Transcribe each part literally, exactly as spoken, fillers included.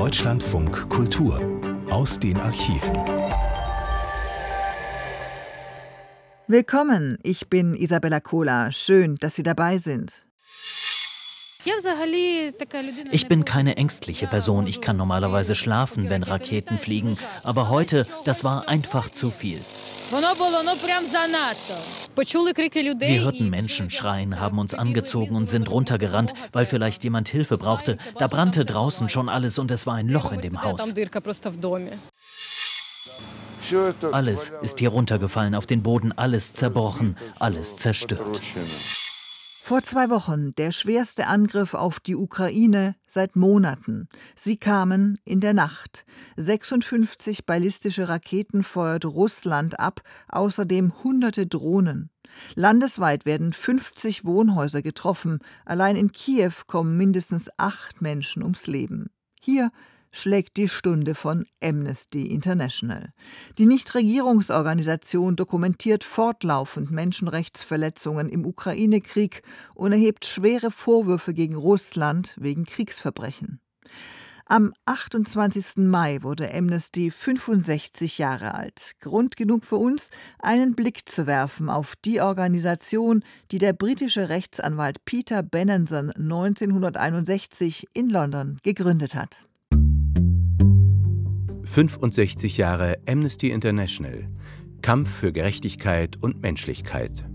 Deutschlandfunk Kultur aus den Archiven. Willkommen, ich bin Isabella Kohler. Schön, dass Sie dabei sind. Ich bin keine ängstliche Person. Ich kann normalerweise schlafen, wenn Raketen fliegen. Aber heute, das war einfach zu viel. Wir hörten Menschen schreien, haben uns angezogen und sind runtergerannt, weil vielleicht jemand Hilfe brauchte. Da brannte draußen schon alles und es war ein Loch in dem Haus. Alles ist hier runtergefallen auf den Boden, alles zerbrochen, alles zerstört. Vor zwei Wochen der schwerste Angriff auf die Ukraine seit Monaten. Sie kamen in der Nacht. sechsundfünfzig ballistische Raketen feuert Russland ab, außerdem hunderte Drohnen. Landesweit werden fünfzig Wohnhäuser getroffen. Allein in Kiew kommen mindestens acht Menschen ums Leben. Hier schlägt die Stunde von Amnesty International. Die Nichtregierungsorganisation dokumentiert fortlaufend Menschenrechtsverletzungen im Ukraine-Krieg und erhebt schwere Vorwürfe gegen Russland wegen Kriegsverbrechen. Am achtundzwanzigsten Mai wurde Amnesty fünfundsechzig Jahre alt. Grund genug für uns, einen Blick zu werfen auf die Organisation, die der britische Rechtsanwalt Peter Benenson neunzehnhunderteinundsechzig in London gegründet hat. fünfundsechzig Jahre Amnesty International. Kampf für Gerechtigkeit und Menschlichkeit.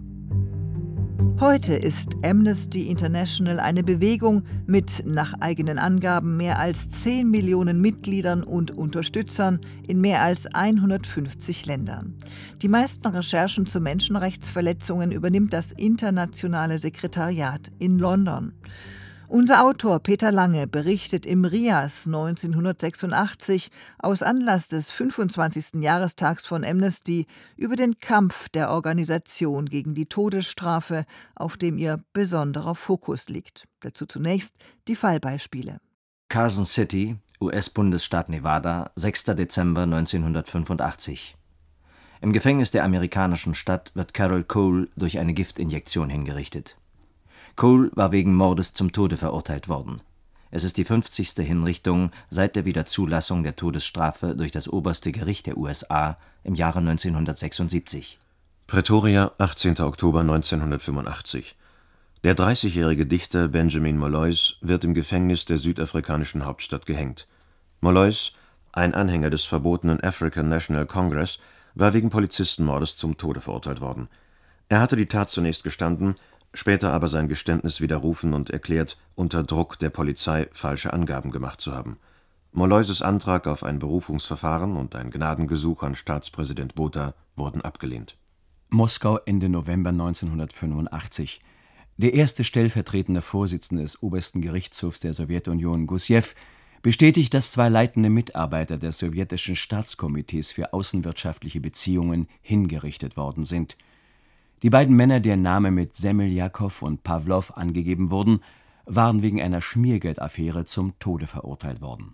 Heute ist Amnesty International eine Bewegung mit nach eigenen Angaben mehr als zehn Millionen Mitgliedern und Unterstützern in mehr als hundertfünfzig Ländern. Die meisten Recherchen zu Menschenrechtsverletzungen übernimmt das internationale Sekretariat in London. Unser Autor Peter Lange berichtet im Rias neunzehnhundertsechsundachtzig aus Anlass des fünfundzwanzigsten Jahrestags von Amnesty über den Kampf der Organisation gegen die Todesstrafe, auf dem ihr besonderer Fokus liegt. Dazu zunächst die Fallbeispiele. Carson City, U S-Bundesstaat Nevada, sechster Dezember neunzehnhundertfünfundachtzig. Im Gefängnis der amerikanischen Stadt wird Carol Cole durch eine Giftinjektion hingerichtet. Cole war wegen Mordes zum Tode verurteilt worden. Es ist die fünfzigste Hinrichtung seit der Wiederzulassung der Todesstrafe durch das oberste Gericht der U S A im Jahre neunzehnhundertsechsundsiebzig. Pretoria, achtzehnter Oktober neunzehnhundertfünfundachtzig. Der dreißigjährige Dichter Benjamin Molloys wird im Gefängnis der südafrikanischen Hauptstadt gehängt. Molloys, ein Anhänger des verbotenen African National Congress, war wegen Polizistenmordes zum Tode verurteilt worden. Er hatte die Tat zunächst gestanden, später aber sein Geständnis widerrufen und erklärt, unter Druck der Polizei falsche Angaben gemacht zu haben. Molloys' Antrag auf ein Berufungsverfahren und ein Gnadengesuch an Staatspräsident Botha wurden abgelehnt. Moskau, Ende November neunzehnhundertfünfundachtzig. Der erste stellvertretende Vorsitzende des obersten Gerichtshofs der Sowjetunion, Gussjew, bestätigt, dass zwei leitende Mitarbeiter des sowjetischen Staatskomitees für außenwirtschaftliche Beziehungen hingerichtet worden sind. Die beiden Männer, deren Name mit Semmeljakow und Pawlow angegeben wurden, waren wegen einer Schmiergeldaffäre zum Tode verurteilt worden.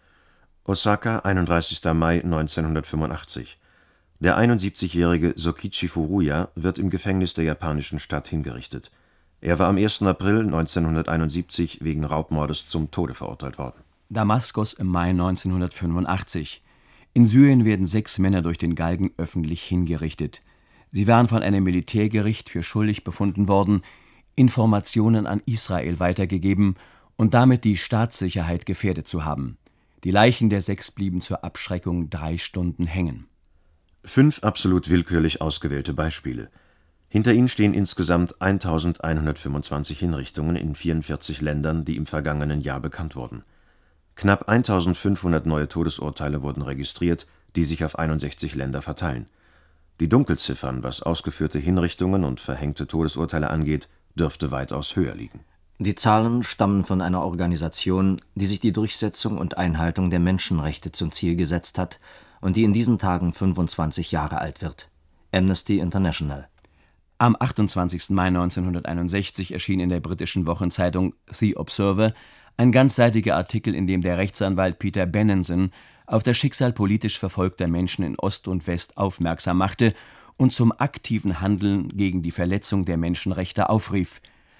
Osaka, einunddreißigster Mai neunzehnhundertfünfundachtzig. Der einundsiebzigjährige Sokichi Furuya wird im Gefängnis der japanischen Stadt hingerichtet. Er war am ersten April neunzehnhunderteinundsiebzig wegen Raubmordes zum Tode verurteilt worden. Damaskus im Mai neunzehnhundertfünfundachtzig. In Syrien werden sechs Männer durch den Galgen öffentlich hingerichtet. Sie waren von einem Militärgericht für schuldig befunden worden, Informationen an Israel weitergegeben und damit die Staatssicherheit gefährdet zu haben. Die Leichen der sechs blieben zur Abschreckung drei Stunden hängen. Fünf absolut willkürlich ausgewählte Beispiele. Hinter ihnen stehen insgesamt eintausendeinhundertfünfundzwanzig Hinrichtungen in vierundvierzig Ländern, die im vergangenen Jahr bekannt wurden. Knapp eintausendfünfhundert neue Todesurteile wurden registriert, die sich auf einundsechzig Länder verteilen. Die Dunkelziffern, was ausgeführte Hinrichtungen und verhängte Todesurteile angeht, dürfte weitaus höher liegen. Die Zahlen stammen von einer Organisation, die sich die Durchsetzung und Einhaltung der Menschenrechte zum Ziel gesetzt hat und die in diesen Tagen fünfundzwanzig Jahre alt wird. Amnesty International. Am achtundzwanzigsten Mai neunzehnhunderteinundsechzig erschien in der britischen Wochenzeitung The Observer ein ganzseitiger Artikel, in dem der Rechtsanwalt Peter Benenson auf das Schicksal politisch verfolgter Menschen in Ost und West aufmerksam machte und zum aktiven Handeln gegen die Verletzung der Menschenrechte aufrief.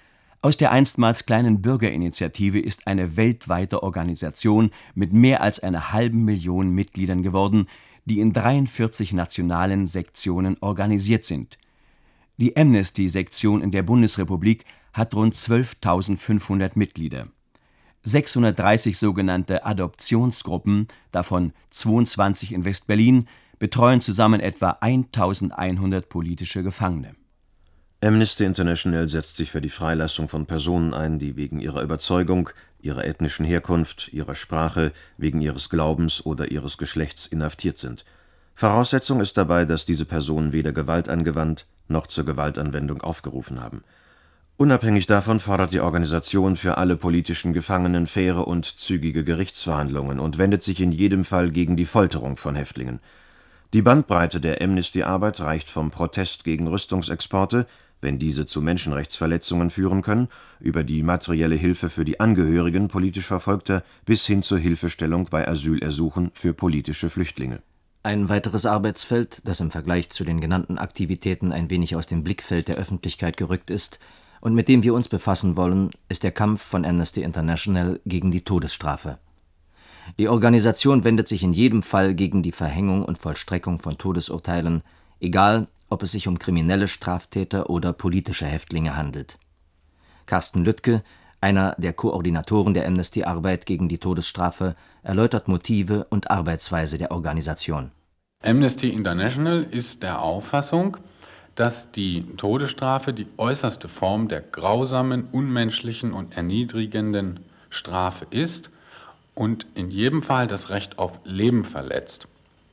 Aus der einstmals kleinen Bürgerinitiative ist eine weltweite Organisation mit mehr als einer halben Million Mitgliedern geworden, die in dreiundvierzig nationalen Sektionen organisiert sind. Die Amnesty-Sektion in der Bundesrepublik hat rund zwölftausendfünfhundert Mitglieder. sechshundertdreißig sogenannte Adoptionsgruppen, davon zweiundzwanzig in West-Berlin, betreuen zusammen etwa eintausendeinhundert politische Gefangene. Amnesty International setzt sich für die Freilassung von Personen ein, die wegen ihrer Überzeugung, ihrer ethnischen Herkunft, ihrer Sprache, wegen ihres Glaubens oder ihres Geschlechts inhaftiert sind. Voraussetzung ist dabei, dass diese Personen weder Gewalt angewandt noch zur Gewaltanwendung aufgerufen haben. Unabhängig davon fordert die Organisation für alle politischen Gefangenen faire und zügige Gerichtsverhandlungen und wendet sich in jedem Fall gegen die Folterung von Häftlingen. Die Bandbreite der Amnesty-Arbeit reicht vom Protest gegen Rüstungsexporte, wenn diese zu Menschenrechtsverletzungen führen können, über die materielle Hilfe für die Angehörigen politisch Verfolgter bis hin zur Hilfestellung bei Asylersuchen für politische Flüchtlinge. Ein weiteres Arbeitsfeld, das im Vergleich zu den genannten Aktivitäten ein wenig aus dem Blickfeld der Öffentlichkeit gerückt ist und mit dem wir uns befassen wollen, ist der Kampf von Amnesty International gegen die Todesstrafe. Die Organisation wendet sich in jedem Fall gegen die Verhängung und Vollstreckung von Todesurteilen, egal ob es sich um kriminelle Straftäter oder politische Häftlinge handelt. Carsten Lüttke, einer der Koordinatoren der Amnesty-Arbeit gegen die Todesstrafe, erläutert Motive und Arbeitsweise der Organisation. Amnesty International ist der Auffassung, dass die Todesstrafe die äußerste Form der grausamen, unmenschlichen und erniedrigenden Strafe ist und in jedem Fall das Recht auf Leben verletzt.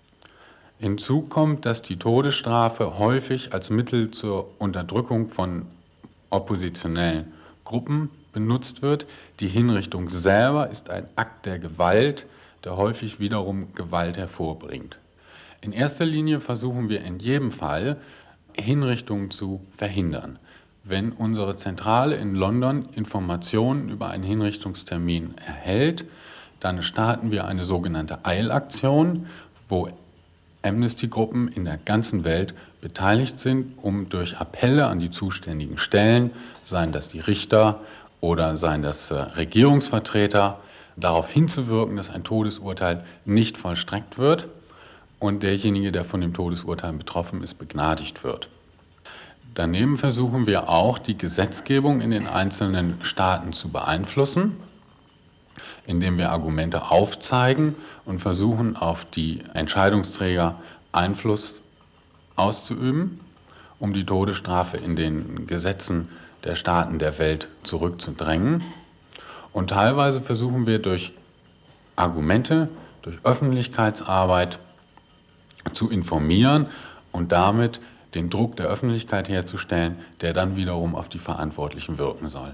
Hinzu kommt, dass die Todesstrafe häufig als Mittel zur Unterdrückung von oppositionellen Gruppen benutzt wird. Die Hinrichtung selber ist ein Akt der Gewalt, der häufig wiederum Gewalt hervorbringt. In erster Linie versuchen wir in jedem Fall, Hinrichtungen zu verhindern. Wenn unsere Zentrale in London Informationen über einen Hinrichtungstermin erhält, dann starten wir eine sogenannte Eilaktion, wo Amnesty-Gruppen in der ganzen Welt beteiligt sind, um durch Appelle an die zuständigen Stellen, seien das die Richter oder seien das äh, Regierungsvertreter, darauf hinzuwirken, dass ein Todesurteil nicht vollstreckt wird und derjenige, der von dem Todesurteil betroffen ist, begnadigt wird. Daneben versuchen wir auch, die Gesetzgebung in den einzelnen Staaten zu beeinflussen, indem wir Argumente aufzeigen und versuchen, auf die Entscheidungsträger Einfluss auszuüben, um die Todesstrafe in den Gesetzen der Staaten der Welt zurückzudrängen. Und teilweise versuchen wir durch Argumente, durch Öffentlichkeitsarbeit zu informieren und damit den Druck der Öffentlichkeit herzustellen, der dann wiederum auf die Verantwortlichen wirken soll.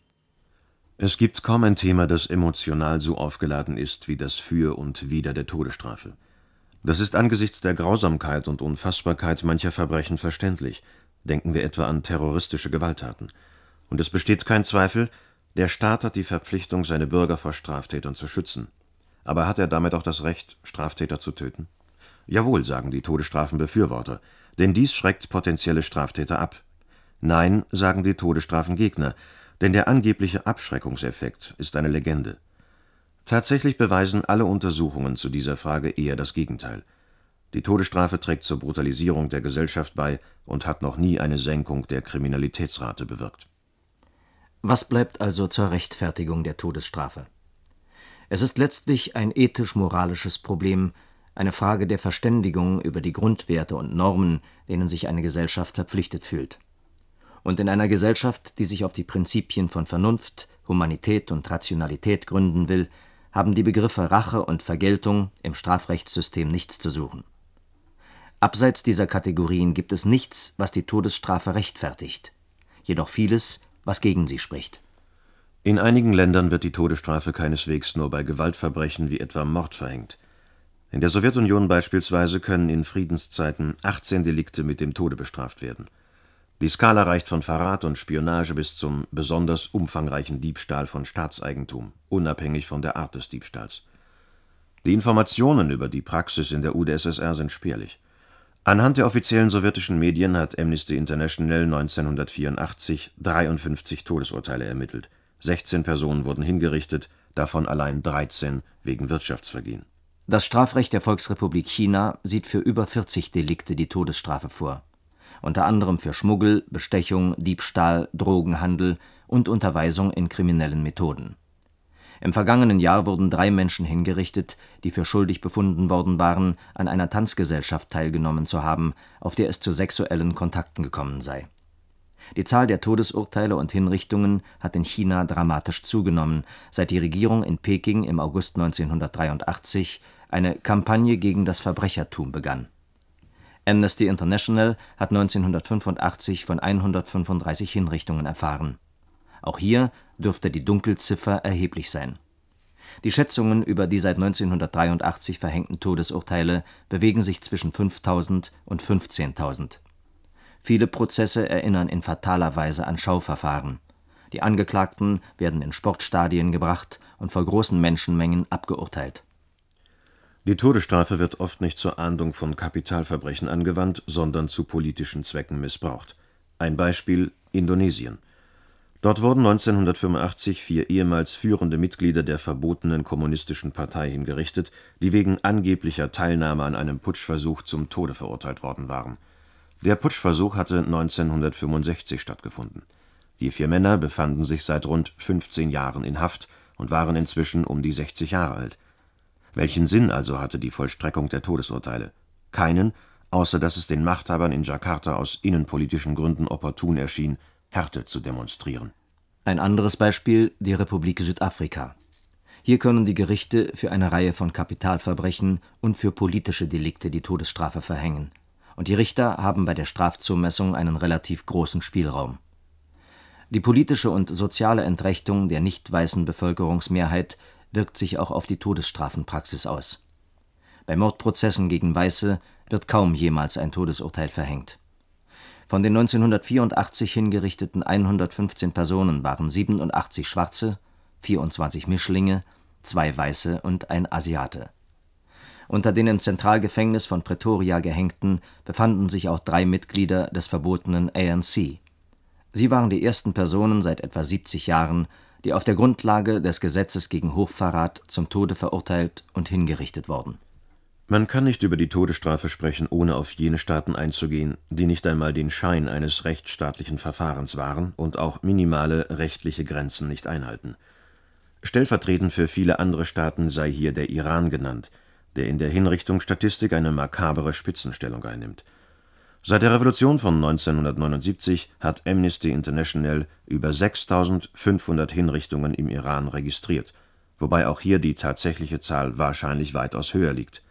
Es gibt kaum ein Thema, das emotional so aufgeladen ist wie das Für und Wider der Todesstrafe. Das ist angesichts der Grausamkeit und Unfassbarkeit mancher Verbrechen verständlich. Denken wir etwa an terroristische Gewalttaten. Und es besteht kein Zweifel, der Staat hat die Verpflichtung, seine Bürger vor Straftätern zu schützen. Aber hat er damit auch das Recht, Straftäter zu töten? Jawohl, sagen die Todesstrafenbefürworter, denn dies schreckt potenzielle Straftäter ab. Nein, sagen die Todesstrafengegner, denn der angebliche Abschreckungseffekt ist eine Legende. Tatsächlich beweisen alle Untersuchungen zu dieser Frage eher das Gegenteil. Die Todesstrafe trägt zur Brutalisierung der Gesellschaft bei und hat noch nie eine Senkung der Kriminalitätsrate bewirkt. Was bleibt also zur Rechtfertigung der Todesstrafe? Es ist letztlich ein ethisch-moralisches Problem, eine Frage der Verständigung über die Grundwerte und Normen, denen sich eine Gesellschaft verpflichtet fühlt. Und in einer Gesellschaft, die sich auf die Prinzipien von Vernunft, Humanität und Rationalität gründen will, haben die Begriffe Rache und Vergeltung im Strafrechtssystem nichts zu suchen. Abseits dieser Kategorien gibt es nichts, was die Todesstrafe rechtfertigt, jedoch vieles, was gegen sie spricht. In einigen Ländern wird die Todesstrafe keineswegs nur bei Gewaltverbrechen wie etwa Mord verhängt. In der Sowjetunion beispielsweise können in Friedenszeiten achtzehn Delikte mit dem Tode bestraft werden. Die Skala reicht von Verrat und Spionage bis zum besonders umfangreichen Diebstahl von Staatseigentum, unabhängig von der Art des Diebstahls. Die Informationen über die Praxis in der U d S S R sind spärlich. Anhand der offiziellen sowjetischen Medien hat Amnesty International neunzehnhundertvierundachtzig dreiundfünfzig Todesurteile ermittelt. sechzehn Personen wurden hingerichtet, davon allein dreizehn wegen Wirtschaftsvergehen. Das Strafrecht der Volksrepublik China sieht für über vierzig Delikte die Todesstrafe vor. Unter anderem für Schmuggel, Bestechung, Diebstahl, Drogenhandel und Unterweisung in kriminellen Methoden. Im vergangenen Jahr wurden drei Menschen hingerichtet, die für schuldig befunden worden waren, an einer Tanzgesellschaft teilgenommen zu haben, auf der es zu sexuellen Kontakten gekommen sei. Die Zahl der Todesurteile und Hinrichtungen hat in China dramatisch zugenommen, seit die Regierung in Peking im August neunzehnhundertdreiundachtzig eine Kampagne gegen das Verbrechertum begann. Amnesty International hat neunzehnhundertfünfundachtzig von hundertfünfunddreißig Hinrichtungen erfahren. Auch hier dürfte die Dunkelziffer erheblich sein. Die Schätzungen über die seit neunzehnhundertdreiundachtzig verhängten Todesurteile bewegen sich zwischen fünftausend und fünfzehntausend. Viele Prozesse erinnern in fataler Weise an Schauverfahren. Die Angeklagten werden in Sportstadien gebracht und vor großen Menschenmengen abgeurteilt. Die Todesstrafe wird oft nicht zur Ahndung von Kapitalverbrechen angewandt, sondern zu politischen Zwecken missbraucht. Ein Beispiel: Indonesien. Dort wurden neunzehnhundertfünfundachtzig vier ehemals führende Mitglieder der verbotenen Kommunistischen Partei hingerichtet, die wegen angeblicher Teilnahme an einem Putschversuch zum Tode verurteilt worden waren. Der Putschversuch hatte neunzehnhundertfünfundsechzig stattgefunden. Die vier Männer befanden sich seit rund fünfzehn Jahren in Haft und waren inzwischen um die sechzig Jahre alt. Welchen Sinn also hatte die Vollstreckung der Todesurteile? Keinen, außer dass es den Machthabern in Jakarta aus innenpolitischen Gründen opportun erschien, Härte zu demonstrieren. Ein anderes Beispiel: die Republik Südafrika. Hier können die Gerichte für eine Reihe von Kapitalverbrechen und für politische Delikte die Todesstrafe verhängen. Und die Richter haben bei der Strafzumessung einen relativ großen Spielraum. Die politische und soziale Entrechtung der nicht weißen Bevölkerungsmehrheit wirkt sich auch auf die Todesstrafenpraxis aus. Bei Mordprozessen gegen Weiße wird kaum jemals ein Todesurteil verhängt. Von den neunzehnhundertvierundachtzig hingerichteten hundertfünfzehn Personen waren siebenundachtzig Schwarze, vierundzwanzig Mischlinge, zwei Weiße und ein Asiate. Unter den im Zentralgefängnis von Pretoria Gehängten befanden sich auch drei Mitglieder des verbotenen A N C. Sie waren die ersten Personen seit etwa siebzig Jahren, die auf der Grundlage des Gesetzes gegen Hochverrat zum Tode verurteilt und hingerichtet wurden. Man kann nicht über die Todesstrafe sprechen, ohne auf jene Staaten einzugehen, die nicht einmal den Schein eines rechtsstaatlichen Verfahrens wahren und auch minimale rechtliche Grenzen nicht einhalten. Stellvertretend für viele andere Staaten sei hier der Iran genannt, der in der Hinrichtungsstatistik eine makabere Spitzenstellung einnimmt. Seit der Revolution von neunzehnhundertneunundsiebzig hat Amnesty International über sechstausendfünfhundert Hinrichtungen im Iran registriert, wobei auch hier die tatsächliche Zahl wahrscheinlich weitaus höher liegt.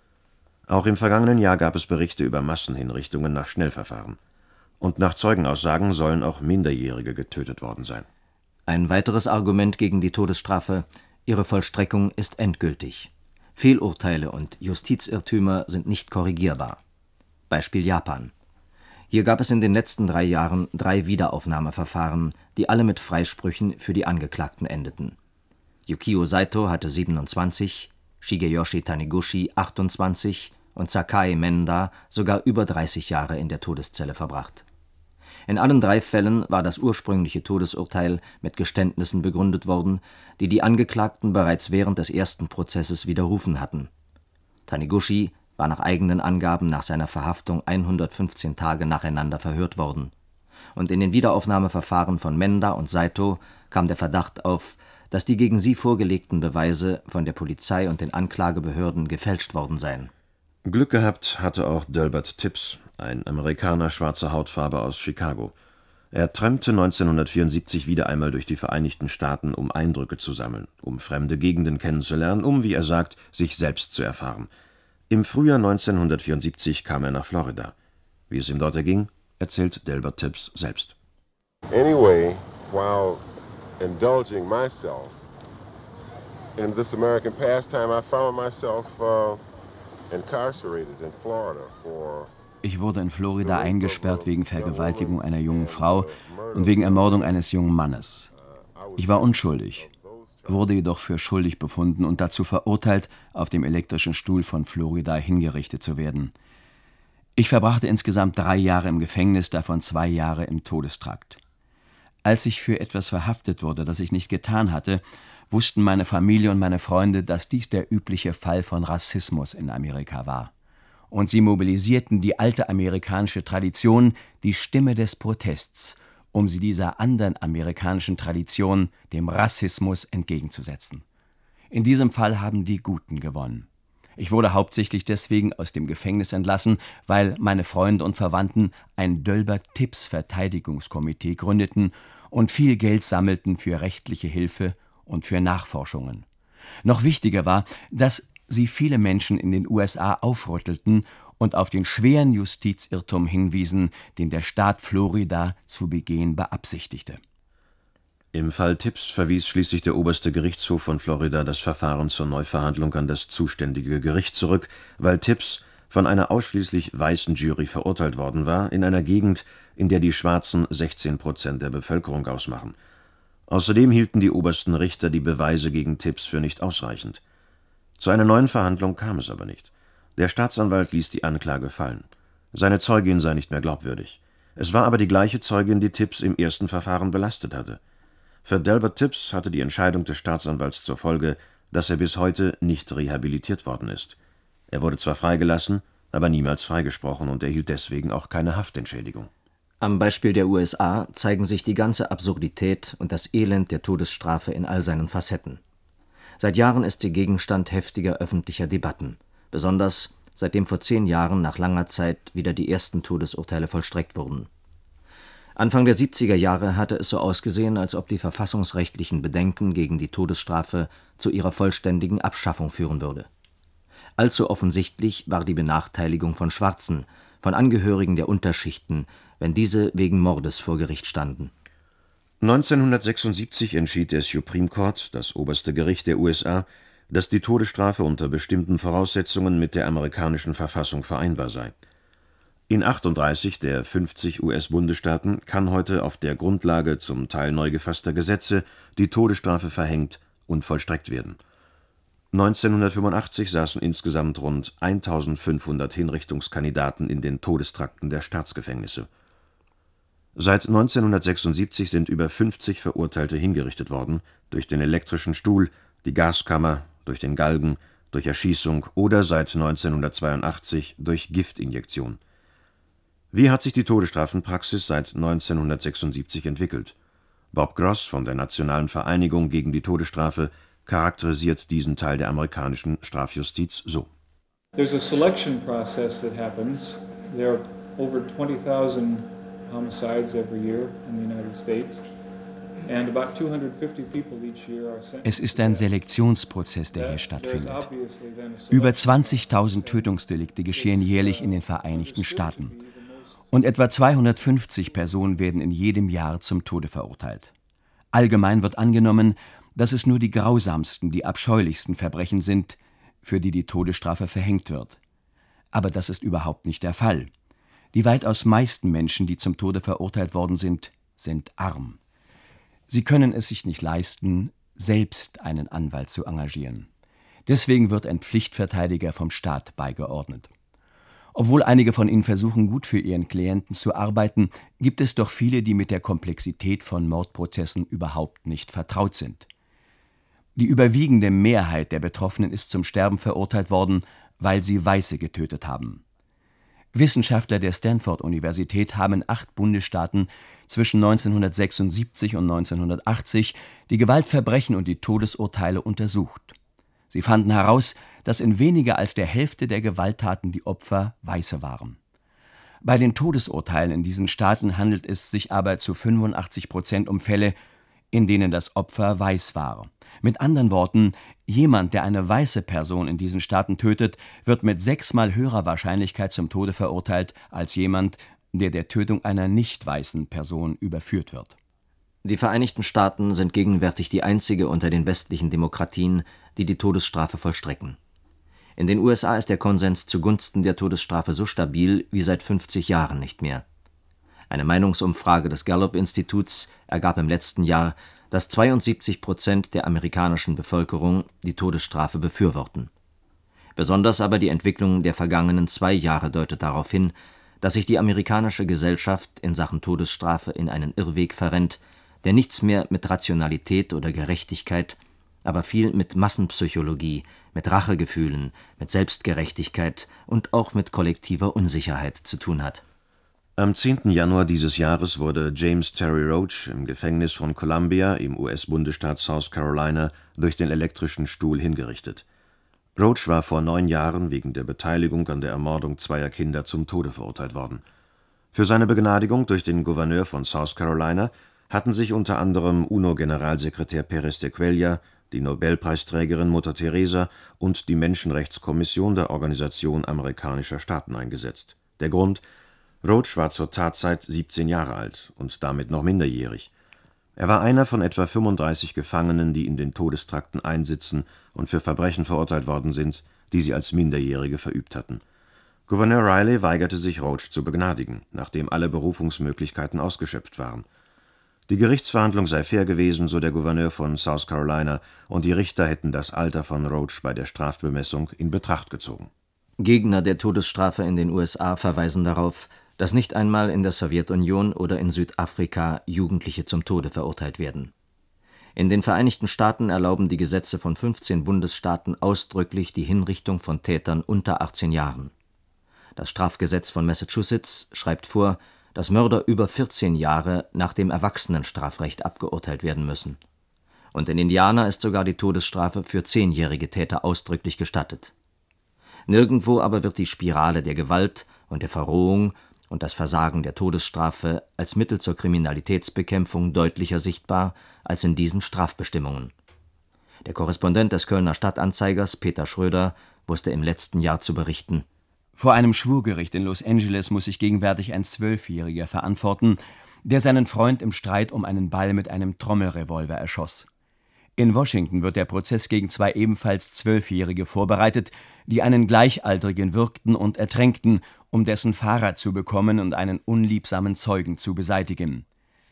Auch im vergangenen Jahr gab es Berichte über Massenhinrichtungen nach Schnellverfahren. Und nach Zeugenaussagen sollen auch Minderjährige getötet worden sein. Ein weiteres Argument gegen die Todesstrafe: ihre Vollstreckung ist endgültig. Fehlurteile und Justizirrtümer sind nicht korrigierbar. Beispiel Japan. Hier gab es in den letzten drei Jahren drei Wiederaufnahmeverfahren, die alle mit Freisprüchen für die Angeklagten endeten. Yukio Saito hatte siebenundzwanzig, Shigeyoshi Taniguchi achtundzwanzig und Sakae Menda sogar über dreißig Jahre in der Todeszelle verbracht. In allen drei Fällen war das ursprüngliche Todesurteil mit Geständnissen begründet worden, die die Angeklagten bereits während des ersten Prozesses widerrufen hatten. Taniguchi war nach eigenen Angaben nach seiner Verhaftung hundertfünfzehn Tage nacheinander verhört worden. Und in den Wiederaufnahmeverfahren von Menda und Saito kam der Verdacht auf, dass die gegen sie vorgelegten Beweise von der Polizei und den Anklagebehörden gefälscht worden seien. Glück gehabt hatte auch Delbert Tibbs, ein Amerikaner schwarzer Hautfarbe aus Chicago. Er trampte neunzehnhundertvierundsiebzig wieder einmal durch die Vereinigten Staaten, um Eindrücke zu sammeln, um fremde Gegenden kennenzulernen, um, wie er sagt, sich selbst zu erfahren. Im Frühjahr neunzehnhundertvierundsiebzig kam er nach Florida. Wie es ihm dort erging, erzählt Delbert Tibbs selbst. Anyway, while indulging myself in this American pastime, I found myself uh, incarcerated in Florida for Ich wurde in Florida eingesperrt wegen Vergewaltigung einer jungen Frau und wegen Ermordung eines jungen Mannes. Ich war unschuldig, wurde jedoch für schuldig befunden und dazu verurteilt, auf dem elektrischen Stuhl von Florida hingerichtet zu werden. Ich verbrachte insgesamt drei Jahre im Gefängnis, davon zwei Jahre im Todestrakt. Als ich für etwas verhaftet wurde, das ich nicht getan hatte, wussten meine Familie und meine Freunde, dass dies der übliche Fall von Rassismus in Amerika war. Und sie mobilisierten die alte amerikanische Tradition, die Stimme des Protests, um sie dieser anderen amerikanischen Tradition, dem Rassismus, entgegenzusetzen. In diesem Fall haben die Guten gewonnen. Ich wurde hauptsächlich deswegen aus dem Gefängnis entlassen, weil meine Freunde und Verwandten ein Dölber-Tipps-Verteidigungskomitee gründeten und viel Geld sammelten für rechtliche Hilfe und für Nachforschungen. Noch wichtiger war, dass sie viele Menschen in den U S A aufrüttelten und auf den schweren Justizirrtum hinwiesen, den der Staat Florida zu begehen beabsichtigte. Im Fall Tipps verwies schließlich der oberste Gerichtshof von Florida das Verfahren zur Neuverhandlung an das zuständige Gericht zurück, weil Tipps von einer ausschließlich weißen Jury verurteilt worden war, in einer Gegend, in der die Schwarzen sechzehn Prozent der Bevölkerung ausmachen. Außerdem hielten die obersten Richter die Beweise gegen Tipps für nicht ausreichend. Zu einer neuen Verhandlung kam es aber nicht. Der Staatsanwalt ließ die Anklage fallen. Seine Zeugin sei nicht mehr glaubwürdig. Es war aber die gleiche Zeugin, die Tipps im ersten Verfahren belastet hatte. Für Delbert Tipps hatte die Entscheidung des Staatsanwalts zur Folge, dass er bis heute nicht rehabilitiert worden ist. Er wurde zwar freigelassen, aber niemals freigesprochen und erhielt deswegen auch keine Haftentschädigung. Am Beispiel der U S A zeigen sich die ganze Absurdität und das Elend der Todesstrafe in all seinen Facetten. Seit Jahren ist sie Gegenstand heftiger öffentlicher Debatten, besonders seitdem vor zehn Jahren nach langer Zeit wieder die ersten Todesurteile vollstreckt wurden. Anfang der siebziger Jahre hatte es so ausgesehen, als ob die verfassungsrechtlichen Bedenken gegen die Todesstrafe zu ihrer vollständigen Abschaffung führen würde. Allzu offensichtlich war die Benachteiligung von Schwarzen, von Angehörigen der Unterschichten, wenn diese wegen Mordes vor Gericht standen. neunzehnhundertsechsundsiebzig entschied der Supreme Court, das oberste Gericht der U S A, dass die Todesstrafe unter bestimmten Voraussetzungen mit der amerikanischen Verfassung vereinbar sei. In achtunddreißig der fünfzig U S-Bundesstaaten kann heute auf der Grundlage zum Teil neu gefasster Gesetze die Todesstrafe verhängt und vollstreckt werden. neunzehnhundertfünfundachtzig saßen insgesamt rund eintausendfünfhundert Hinrichtungskandidaten in den Todestrakten der Staatsgefängnisse. Seit neunzehnhundertsechsundsiebzig sind über fünfzig Verurteilte hingerichtet worden, durch den elektrischen Stuhl, die Gaskammer, durch den Galgen, durch Erschießung oder seit neunzehnhundertzweiundachtzig durch Giftinjektion. Wie hat sich die Todesstrafenpraxis seit neunzehnhundertsechsundsiebzig entwickelt? Bob Gross von der Nationalen Vereinigung gegen die Todesstrafe charakterisiert diesen Teil der amerikanischen Strafjustiz so. There's a selection process that happens. There are over twenty thousand homicides every year in the United States. And about two hundred fifty people each year are sentenced. Es ist ein Selektionsprozess, der hier stattfindet. Über zwanzigtausend Tötungsdelikte geschehen jährlich in den Vereinigten Staaten. Und etwa zweihundertfünfzig Personen werden in jedem Jahr zum Tode verurteilt. Allgemein wird angenommen, dass es nur die grausamsten, die abscheulichsten Verbrechen sind, für die die Todesstrafe verhängt wird. Aber das ist überhaupt nicht der Fall. Die weitaus meisten Menschen, die zum Tode verurteilt worden sind, sind arm. Sie können es sich nicht leisten, selbst einen Anwalt zu engagieren. Deswegen wird ein Pflichtverteidiger vom Staat beigeordnet. Obwohl einige von ihnen versuchen, gut für ihren Klienten zu arbeiten, gibt es doch viele, die mit der Komplexität von Mordprozessen überhaupt nicht vertraut sind. Die überwiegende Mehrheit der Betroffenen ist zum Sterben verurteilt worden, weil sie Weiße getötet haben. Wissenschaftler der Stanford-Universität haben in acht Bundesstaaten zwischen neunzehnhundertsechsundsiebzig und neunzehnhundertachtzig die Gewaltverbrechen und die Todesurteile untersucht. Sie fanden heraus, dass in weniger als der Hälfte der Gewalttaten die Opfer Weiße waren. Bei den Todesurteilen in diesen Staaten handelt es sich aber zu fünfundachtzig Prozent um Fälle, in denen das Opfer weiß war. Mit anderen Worten, jemand, der eine weiße Person in diesen Staaten tötet, wird mit sechsmal höherer Wahrscheinlichkeit zum Tode verurteilt, als jemand, der der Tötung einer nicht weißen Person überführt wird. Die Vereinigten Staaten sind gegenwärtig die einzige unter den westlichen Demokratien, die die Todesstrafe vollstrecken. In den U S A ist der Konsens zugunsten der Todesstrafe so stabil wie seit fünfzig Jahren nicht mehr. Eine Meinungsumfrage des Gallup-Instituts ergab im letzten Jahr, dass zweiundsiebzig Prozent der amerikanischen Bevölkerung die Todesstrafe befürworten. Besonders aber die Entwicklung der vergangenen zwei Jahre deutet darauf hin, dass sich die amerikanische Gesellschaft in Sachen Todesstrafe in einen Irrweg verrennt, der nichts mehr mit Rationalität oder Gerechtigkeit, aber viel mit Massenpsychologie, mit Rachegefühlen, mit Selbstgerechtigkeit und auch mit kollektiver Unsicherheit zu tun hat. Am zehnten Januar dieses Jahres wurde James Terry Roach im Gefängnis von Columbia im U S-Bundesstaat South Carolina durch den elektrischen Stuhl hingerichtet. Roach war vor neun Jahren wegen der Beteiligung an der Ermordung zweier Kinder zum Tode verurteilt worden. Für seine Begnadigung durch den Gouverneur von South Carolina hatten sich unter anderem UNO-Generalsekretär Pérez de Cuéllar, die Nobelpreisträgerin Mutter Teresa und die Menschenrechtskommission der Organisation amerikanischer Staaten eingesetzt. Der Grund: Roach war zur Tatzeit siebzehn Jahre alt und damit noch minderjährig. Er war einer von etwa fünfunddreißig Gefangenen, die in den Todestrakten einsitzen und für Verbrechen verurteilt worden sind, die sie als Minderjährige verübt hatten. Gouverneur Riley weigerte sich, Roach zu begnadigen, nachdem alle Berufungsmöglichkeiten ausgeschöpft waren. Die Gerichtsverhandlung sei fair gewesen, so der Gouverneur von South Carolina, und die Richter hätten das Alter von Roach bei der Strafbemessung in Betracht gezogen. Gegner der Todesstrafe in den U S A verweisen darauf, dass nicht einmal in der Sowjetunion oder in Südafrika Jugendliche zum Tode verurteilt werden. In den Vereinigten Staaten erlauben die Gesetze von fünfzehn Bundesstaaten ausdrücklich die Hinrichtung von Tätern unter achtzehn Jahren. Das Strafgesetz von Massachusetts schreibt vor, dass Mörder über vierzehn Jahre nach dem Erwachsenenstrafrecht abgeurteilt werden müssen. Und in Indiana ist sogar die Todesstrafe für zehnjährige Täter ausdrücklich gestattet. Nirgendwo aber wird die Spirale der Gewalt und der Verrohung und das Versagen der Todesstrafe als Mittel zur Kriminalitätsbekämpfung deutlicher sichtbar als in diesen Strafbestimmungen. Der Korrespondent des Kölner Stadtanzeigers, Peter Schröder, wusste im letzten Jahr zu berichten: Vor einem Schwurgericht in Los Angeles muss sich gegenwärtig ein Zwölfjähriger verantworten, der seinen Freund im Streit um einen Ball mit einem Trommelrevolver erschoss. In Washington wird der Prozess gegen zwei ebenfalls Zwölfjährige vorbereitet, die einen Gleichaltrigen würgten und ertränkten, um dessen Fahrrad zu bekommen und einen unliebsamen Zeugen zu beseitigen.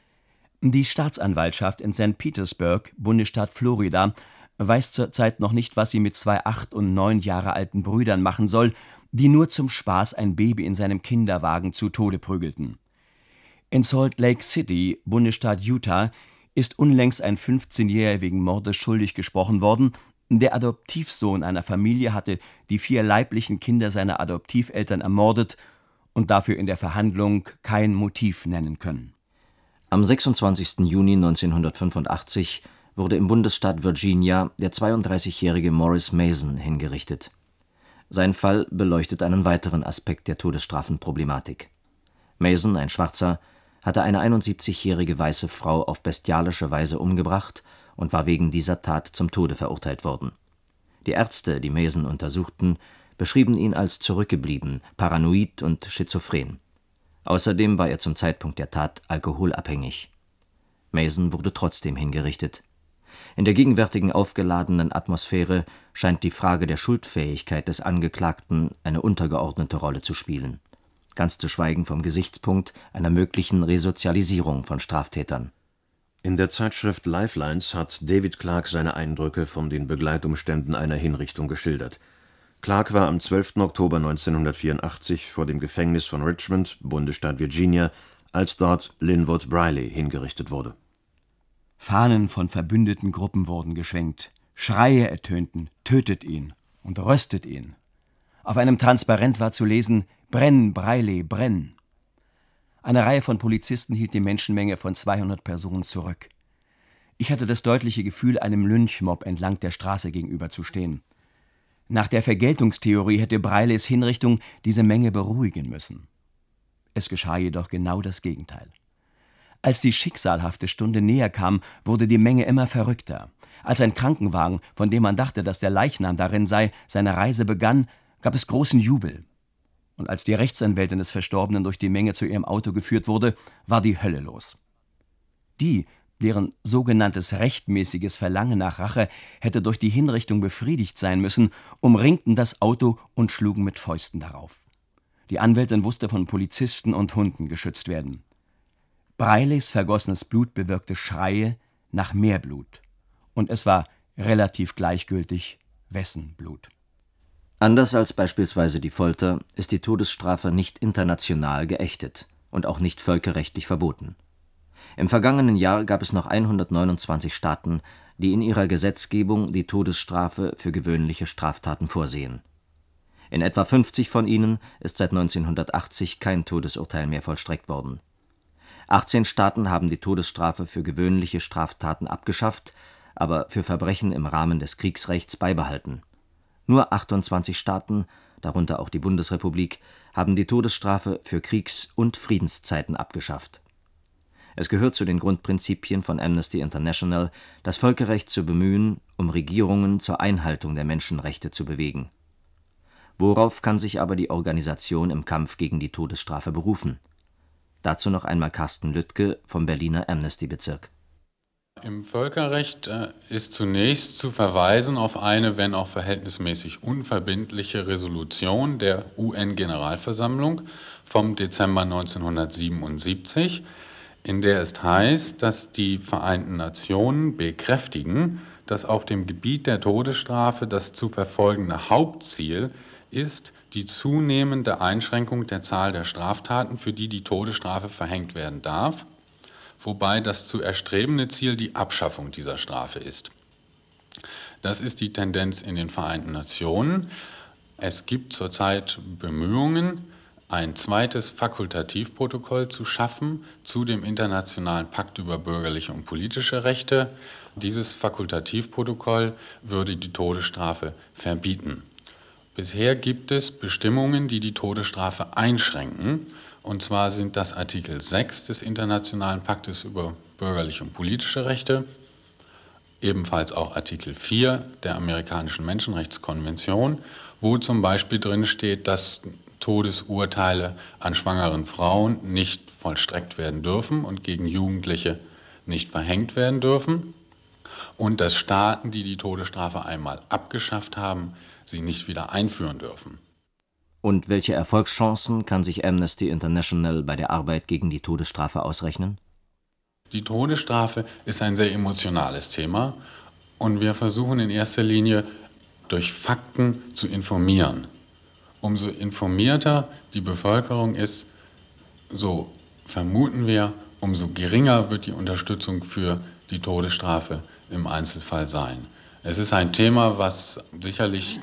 Die Staatsanwaltschaft in Sankt Petersburg, Bundesstaat Florida, weiß zurzeit noch nicht, was sie mit zwei acht und neun Jahre alten Brüdern machen soll, die nur zum Spaß ein Baby in seinem Kinderwagen zu Tode prügelten. In Salt Lake City, Bundesstaat Utah, ist unlängst ein fünfzehnjähriger wegen Mordes schuldig gesprochen worden. Der Adoptivsohn einer Familie hatte die vier leiblichen Kinder seiner Adoptiveltern ermordet und dafür in der Verhandlung kein Motiv nennen können. Am sechsundzwanzigsten Juni neunzehnhundertfünfundachtzig wurde im Bundesstaat Virginia der zweiunddreißigjährige Morris Mason hingerichtet. Sein Fall beleuchtet einen weiteren Aspekt der Todesstrafenproblematik. Mason, ein Schwarzer, hatte eine einundsiebzigjährige weiße Frau auf bestialische Weise umgebracht und war wegen dieser Tat zum Tode verurteilt worden. Die Ärzte, die Mason untersuchten, beschrieben ihn als zurückgeblieben, paranoid und schizophren. Außerdem war er zum Zeitpunkt der Tat alkoholabhängig. Mason wurde trotzdem hingerichtet. In der gegenwärtigen aufgeladenen Atmosphäre scheint die Frage der Schuldfähigkeit des Angeklagten eine untergeordnete Rolle zu spielen. Ganz zu schweigen vom Gesichtspunkt einer möglichen Resozialisierung von Straftätern. In der Zeitschrift Lifelines hat David Clark seine Eindrücke von den Begleitumständen einer Hinrichtung geschildert. Clark war am zwölften Oktober neunzehnhundertvierundachtzig vor dem Gefängnis von Richmond, Bundesstaat Virginia, als dort Linwood Briley hingerichtet wurde. Fahnen von verbündeten Gruppen wurden geschwenkt, Schreie ertönten: Tötet ihn und röstet ihn. Auf einem Transparent war zu lesen: Brenn, Briley, brenn. Eine Reihe von Polizisten hielt die Menschenmenge von zweihundert Personen zurück. Ich hatte das deutliche Gefühl, einem Lynchmob entlang der Straße gegenüber zu stehen. Nach der Vergeltungstheorie hätte Brileys Hinrichtung diese Menge beruhigen müssen. Es geschah jedoch genau das Gegenteil. Als die schicksalhafte Stunde näher kam, wurde die Menge immer verrückter. Als ein Krankenwagen, von dem man dachte, dass der Leichnam darin sei, seine Reise begann, gab es großen Jubel. Und als die Rechtsanwältin des Verstorbenen durch die Menge zu ihrem Auto geführt wurde, war die Hölle los. Die, deren sogenanntes rechtmäßiges Verlangen nach Rache hätte durch die Hinrichtung befriedigt sein müssen, umringten das Auto und schlugen mit Fäusten darauf. Die Anwältin musste von Polizisten und Hunden geschützt werden. Brileys vergossenes Blut bewirkte Schreie nach mehr Blut. Und es war relativ gleichgültig, wessen Blut. Anders als beispielsweise die Folter ist die Todesstrafe nicht international geächtet und auch nicht völkerrechtlich verboten. Im vergangenen Jahr gab es noch hundertneunundzwanzig Staaten, die in ihrer Gesetzgebung die Todesstrafe für gewöhnliche Straftaten vorsehen. In etwa fünfzig von ihnen ist seit neunzehnhundertachtzig kein Todesurteil mehr vollstreckt worden. achtzehn Staaten haben die Todesstrafe für gewöhnliche Straftaten abgeschafft, aber für Verbrechen im Rahmen des Kriegsrechts beibehalten. Nur achtundzwanzig Staaten, darunter auch die Bundesrepublik, haben die Todesstrafe für Kriegs- und Friedenszeiten abgeschafft. Es gehört zu den Grundprinzipien von Amnesty International, das Völkerrecht zu bemühen, um Regierungen zur Einhaltung der Menschenrechte zu bewegen. Worauf kann sich aber die Organisation im Kampf gegen die Todesstrafe berufen? Dazu noch einmal Carsten Lüttke vom Berliner Amnesty-Bezirk. Im Völkerrecht äh, ist zunächst zu verweisen auf eine, wenn auch verhältnismäßig unverbindliche Resolution der U N-Generalversammlung vom Dezember neunzehnhundertsiebenundsiebzig, in der es heißt, dass die Vereinten Nationen bekräftigen, dass auf dem Gebiet der Todesstrafe das zu verfolgende Hauptziel ist die zunehmende Einschränkung der Zahl der Straftaten, für die die Todesstrafe verhängt werden darf, wobei das zu erstrebende Ziel die Abschaffung dieser Strafe ist. Das ist die Tendenz in den Vereinten Nationen. Es gibt zurzeit Bemühungen, ein zweites Fakultativprotokoll zu schaffen zu dem Internationalen Pakt über bürgerliche und politische Rechte. Dieses Fakultativprotokoll würde die Todesstrafe verbieten. Bisher gibt es Bestimmungen, die die Todesstrafe einschränken. Und zwar sind das Artikel sechs des Internationalen Paktes über bürgerliche und politische Rechte, ebenfalls auch Artikel vier der amerikanischen Menschenrechtskonvention, wo zum Beispiel drin steht, dass Todesurteile an schwangeren Frauen nicht vollstreckt werden dürfen und gegen Jugendliche nicht verhängt werden dürfen und dass Staaten, die die Todesstrafe einmal abgeschafft haben, sie nicht wieder einführen dürfen. Und welche Erfolgschancen kann sich Amnesty International bei der Arbeit gegen die Todesstrafe ausrechnen? Die Todesstrafe ist ein sehr emotionales Thema und wir versuchen in erster Linie durch Fakten zu informieren. Umso informierter die Bevölkerung ist, so vermuten wir, umso geringer wird die Unterstützung für die Todesstrafe im Einzelfall sein. Es ist ein Thema, was sicherlich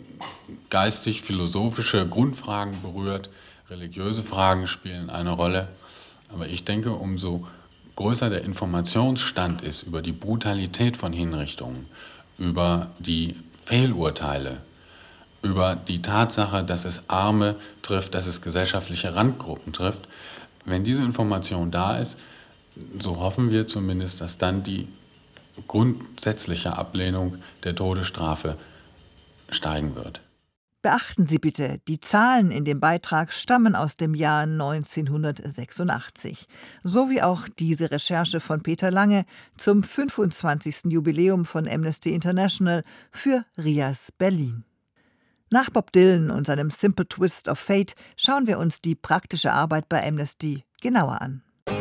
geistig-philosophische Grundfragen berührt, religiöse Fragen spielen eine Rolle. Aber ich denke, umso größer der Informationsstand ist über die Brutalität von Hinrichtungen, über die Fehlurteile, über die Tatsache, dass es Arme trifft, dass es gesellschaftliche Randgruppen trifft. Wenn diese Information da ist, so hoffen wir zumindest, dass dann die grundsätzliche Ablehnung der Todesstrafe steigen wird. Beachten Sie bitte, die Zahlen in dem Beitrag stammen aus dem Jahr neunzehnhundertsechsundachtzig, sowie auch diese Recherche von Peter Lange zum fünfundzwanzigsten Jubiläum von Amnesty International für R I A S Berlin. Nach Bob Dylan und seinem Simple Twist of Fate schauen wir uns die praktische Arbeit bei Amnesty genauer an.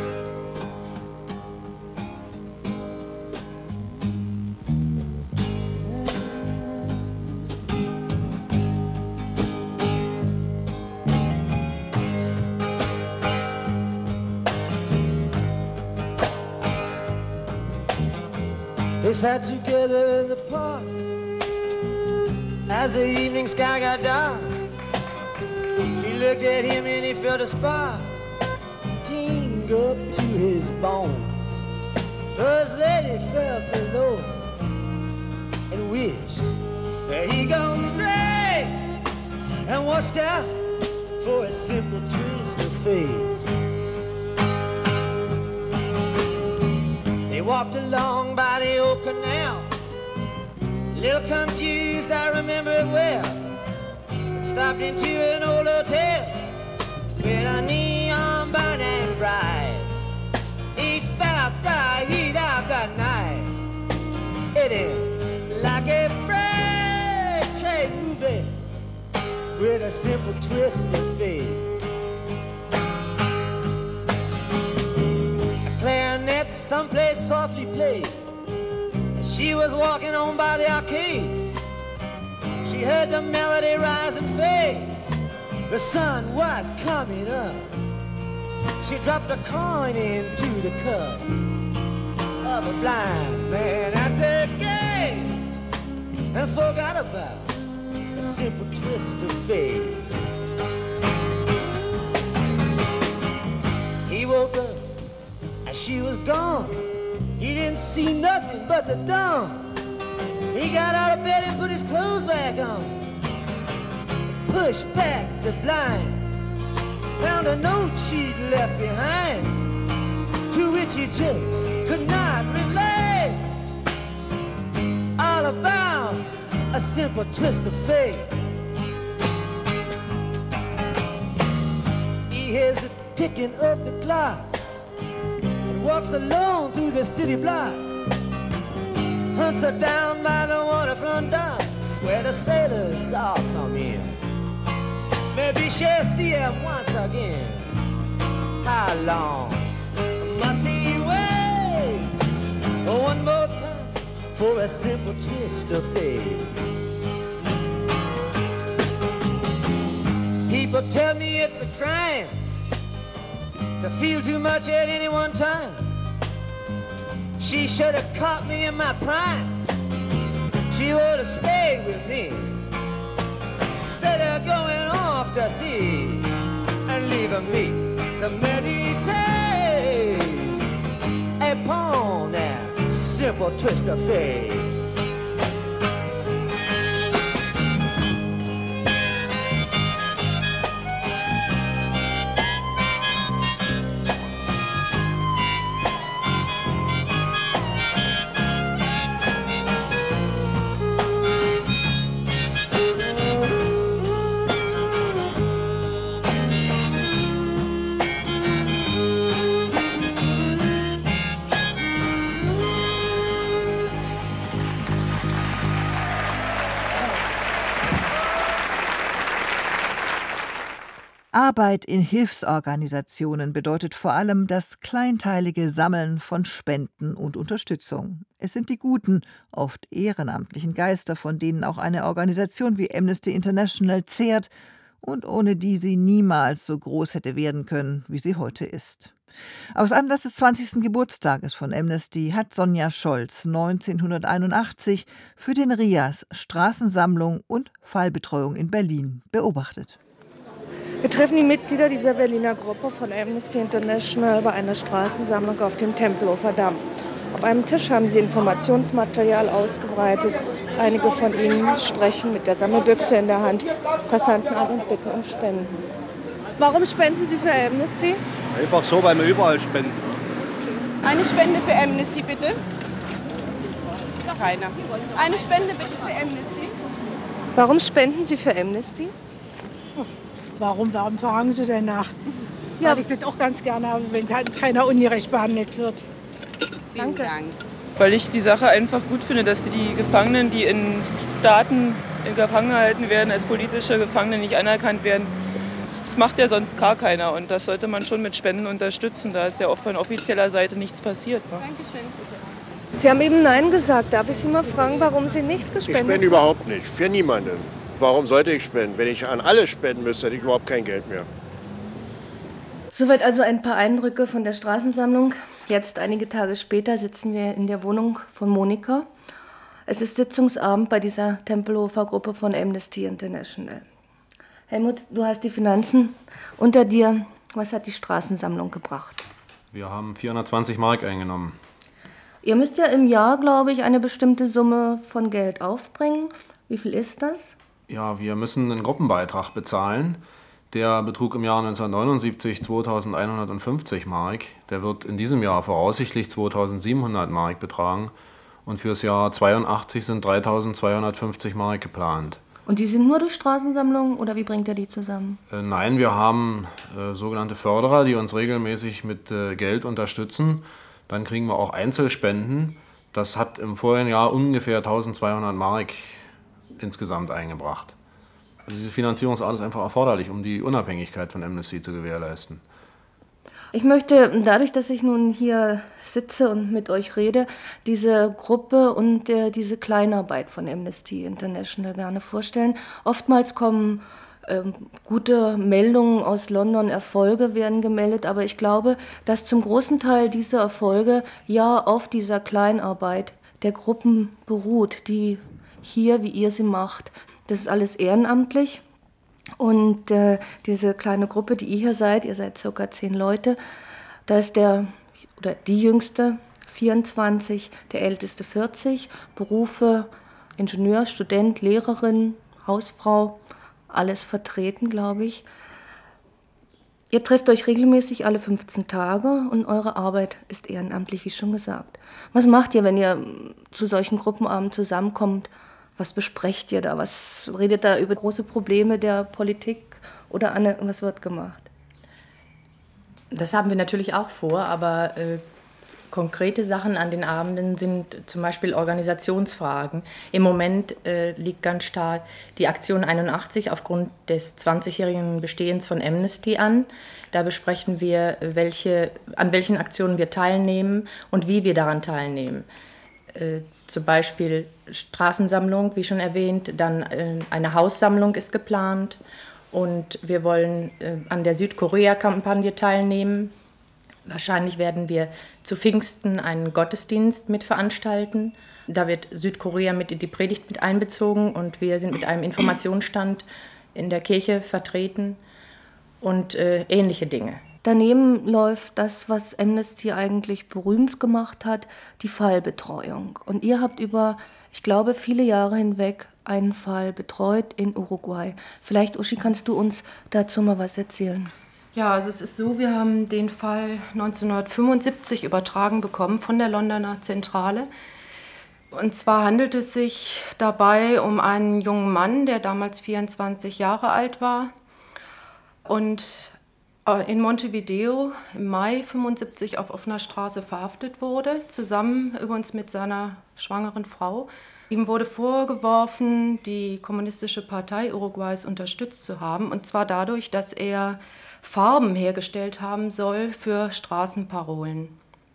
They sat together in the park as the evening sky got dark. She looked at him and he felt a spark tingle up to his bones. First lady felt alone and wished that he'd gone straight and watched out for a simple twist of fate. They walked along by the old canal, a little confused, I remember it well. Stopped into an old hotel with a neon burning bright. He felt the heat of the night, hitting like a freight train moving with a simple twist of fate. Clarinet someplace softly played as she was walking on by the arcade. She she heard the melody rise and fade. The sun was coming up. She dropped a coin into the cup of a blind man at the gate and forgot about a simple twist of fate. He woke up as she was gone. He didn't see nothing but the dawn. He got out of bed and put his clothes back on, pushed back the blinds, found a note she'd left behind, to which he just could not relate. All about a simple twist of fate. He hears the ticking of the clock and walks alone through the city blocks, hunts her down by the waterfront docks where the sailors all come in. Maybe she'll see him once again. How long must he wait? One more time for a simple twist of fate. People tell me it's a crime to feel too much at any one time. She should have caught me in my prime. She would have stayed with me instead of going off to sea and leaving me to meditate upon that simple twist of fate. Arbeit in Hilfsorganisationen bedeutet vor allem das kleinteilige Sammeln von Spenden und Unterstützung. Es sind die guten, oft ehrenamtlichen Geister, von denen auch eine Organisation wie Amnesty International zehrt und ohne die sie niemals so groß hätte werden können, wie sie heute ist. Aus Anlass des zwanzigsten Geburtstages von Amnesty hat Sonja Scholz neunzehnhunderteinundachtzig für den R I A S Straßensammlung und Fallbetreuung in Berlin beobachtet. Wir treffen die Mitglieder dieser Berliner Gruppe von Amnesty International bei einer Straßensammlung auf dem Tempelhofer Damm. Auf einem Tisch haben sie Informationsmaterial ausgebreitet. Einige von ihnen sprechen mit der Sammelbüchse in der Hand Passanten an und bitten um Spenden. Warum spenden Sie für Amnesty? Einfach so, weil wir überall spenden. Eine Spende für Amnesty, bitte. Keiner. Eine Spende bitte für Amnesty. Warum spenden Sie für Amnesty? Warum, warum fragen Sie denn nach? Ja. Weil ich das auch ganz gerne habe, wenn keiner ungerecht behandelt wird. Danke. Dank. Weil ich die Sache einfach gut finde, dass die Gefangenen, die in Staaten gefangen gehalten werden, als politische Gefangene nicht anerkannt werden. Das macht ja sonst gar keiner und das sollte man schon mit Spenden unterstützen. Da ist ja auch von offizieller Seite nichts passiert. Ne? Dankeschön. Sie haben eben Nein gesagt. Darf ich Sie mal fragen, warum Sie nicht gespendet haben? Ich spende überhaupt nicht, für niemanden. Warum sollte ich spenden? Wenn ich an alle spenden müsste, hätte ich überhaupt kein Geld mehr. Soweit also ein paar Eindrücke von der Straßensammlung. Jetzt, einige Tage später, sitzen wir in der Wohnung von Monika. Es ist Sitzungsabend bei dieser Tempelhofer Gruppe von Amnesty International. Helmut, du hast die Finanzen unter dir. Was hat die Straßensammlung gebracht? Wir haben vierhundertzwanzig Mark eingenommen. Ihr müsst ja im Jahr, glaube ich, eine bestimmte Summe von Geld aufbringen. Wie viel ist das? Ja, wir müssen einen Gruppenbeitrag bezahlen. Der betrug im Jahr neunzehnhundertneunundsiebzig zweitausendeinhundertfünfzig Mark. Der wird in diesem Jahr voraussichtlich zweitausendsiebenhundert Mark betragen. Und fürs Jahr zweiundachtzig sind dreitausendzweihundertfünfzig Mark geplant. Und die sind nur durch Straßensammlungen oder wie bringt ihr die zusammen? Äh, nein, wir haben äh, sogenannte Förderer, die uns regelmäßig mit äh, Geld unterstützen. Dann kriegen wir auch Einzelspenden. Das hat im vorigen Jahr ungefähr eintausendzweihundert Mark insgesamt eingebracht. Also diese Finanzierungsart ist einfach erforderlich, um die Unabhängigkeit von Amnesty zu gewährleisten. Ich möchte, dadurch, dass ich nun hier sitze und mit euch rede, diese Gruppe und äh, diese Kleinarbeit von Amnesty International gerne vorstellen. Oftmals kommen äh, gute Meldungen aus London, Erfolge werden gemeldet, aber ich glaube, dass zum großen Teil diese Erfolge ja auf dieser Kleinarbeit der Gruppen beruht, die hier, wie ihr sie macht. Das ist alles ehrenamtlich. Und äh, diese kleine Gruppe, die ihr hier seid, ihr seid circa zehn Leute, da ist der oder die jüngste vierundzwanzig, der älteste vierzig, Berufe Ingenieur, Student, Lehrerin, Hausfrau, alles vertreten, glaube ich. Ihr trefft euch regelmäßig alle fünfzehn Tage und eure Arbeit ist ehrenamtlich, wie schon gesagt. Was macht ihr, wenn ihr zu solchen Gruppenabenden zusammenkommt? Was besprecht ihr da? Was redet da über große Probleme der Politik oder Anne, was wird gemacht? Das haben wir natürlich auch vor, aber äh, konkrete Sachen an den Abenden sind zum Beispiel Organisationsfragen. Im Moment äh, liegt ganz stark die Aktion einundachtzig aufgrund des zwanzigjährigen Bestehens von Amnesty an. Da besprechen wir, welche, an welchen Aktionen wir teilnehmen und wie wir daran teilnehmen. Äh, zum Beispiel Straßensammlung, wie schon erwähnt, dann äh, eine Haussammlung ist geplant und wir wollen äh, an der Südkorea-Kampagne teilnehmen. Wahrscheinlich werden wir zu Pfingsten einen Gottesdienst mit veranstalten. Da wird Südkorea mit in die Predigt mit einbezogen und wir sind mit einem Informationsstand in der Kirche vertreten und äh, ähnliche Dinge. Daneben läuft das, was Amnesty eigentlich berühmt gemacht hat, die Fallbetreuung. Und ihr habt über, ich glaube, viele Jahre hinweg einen Fall betreut in Uruguay. Vielleicht, Uschi, kannst du uns dazu mal was erzählen? Ja, also es ist so, wir haben den Fall neunzehnhundertfünfundsiebzig übertragen bekommen von der Londoner Zentrale. Und zwar handelt es sich dabei um einen jungen Mann, der damals vierundzwanzig Jahre alt war und in Montevideo im Mai fünfundsiebzig auf offener Straße verhaftet wurde, zusammen übrigens mit seiner schwangeren Frau. Ihm wurde vorgeworfen, die Kommunistische Partei Uruguays unterstützt zu haben, und zwar dadurch, dass er Farben hergestellt haben soll für Straßenparolen.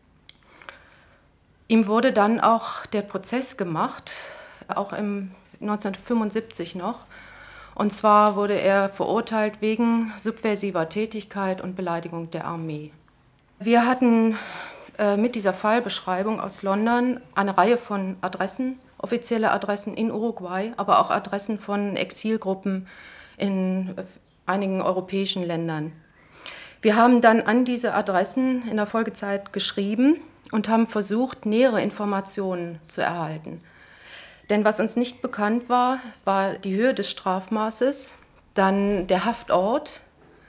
Ihm wurde dann auch der Prozess gemacht, auch im neunzehnhundertfünfundsiebzig noch. Und zwar wurde er verurteilt wegen subversiver Tätigkeit und Beleidigung der Armee. Wir hatten äh, mit dieser Fallbeschreibung aus London eine Reihe von Adressen, offizielle Adressen in Uruguay, aber auch Adressen von Exilgruppen in äh, einigen europäischen Ländern. Wir haben dann an diese Adressen in der Folgezeit geschrieben und haben versucht, nähere Informationen zu erhalten. Denn was uns nicht bekannt war, war die Höhe des Strafmaßes, dann der Haftort,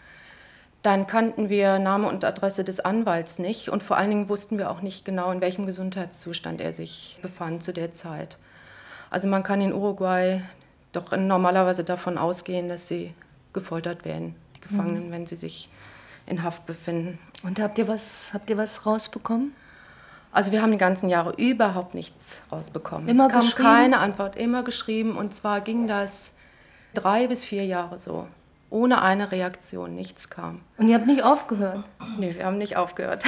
dann kannten wir Name und Adresse des Anwalts nicht und vor allen Dingen wussten wir auch nicht genau, in welchem Gesundheitszustand er sich befand zu der Zeit. Also man kann in Uruguay doch normalerweise davon ausgehen, dass sie gefoltert werden, die Gefangenen, mhm. wenn sie sich in Haft befinden. Und habt ihr was, habt ihr was rausbekommen? Also wir haben die ganzen Jahre überhaupt nichts rausbekommen. Immer es kam geschrieben? Keine Antwort, immer geschrieben. Und zwar ging das drei bis vier Jahre so, ohne eine Reaktion, nichts kam. Und ihr habt nicht aufgehört? Nee, wir haben nicht aufgehört.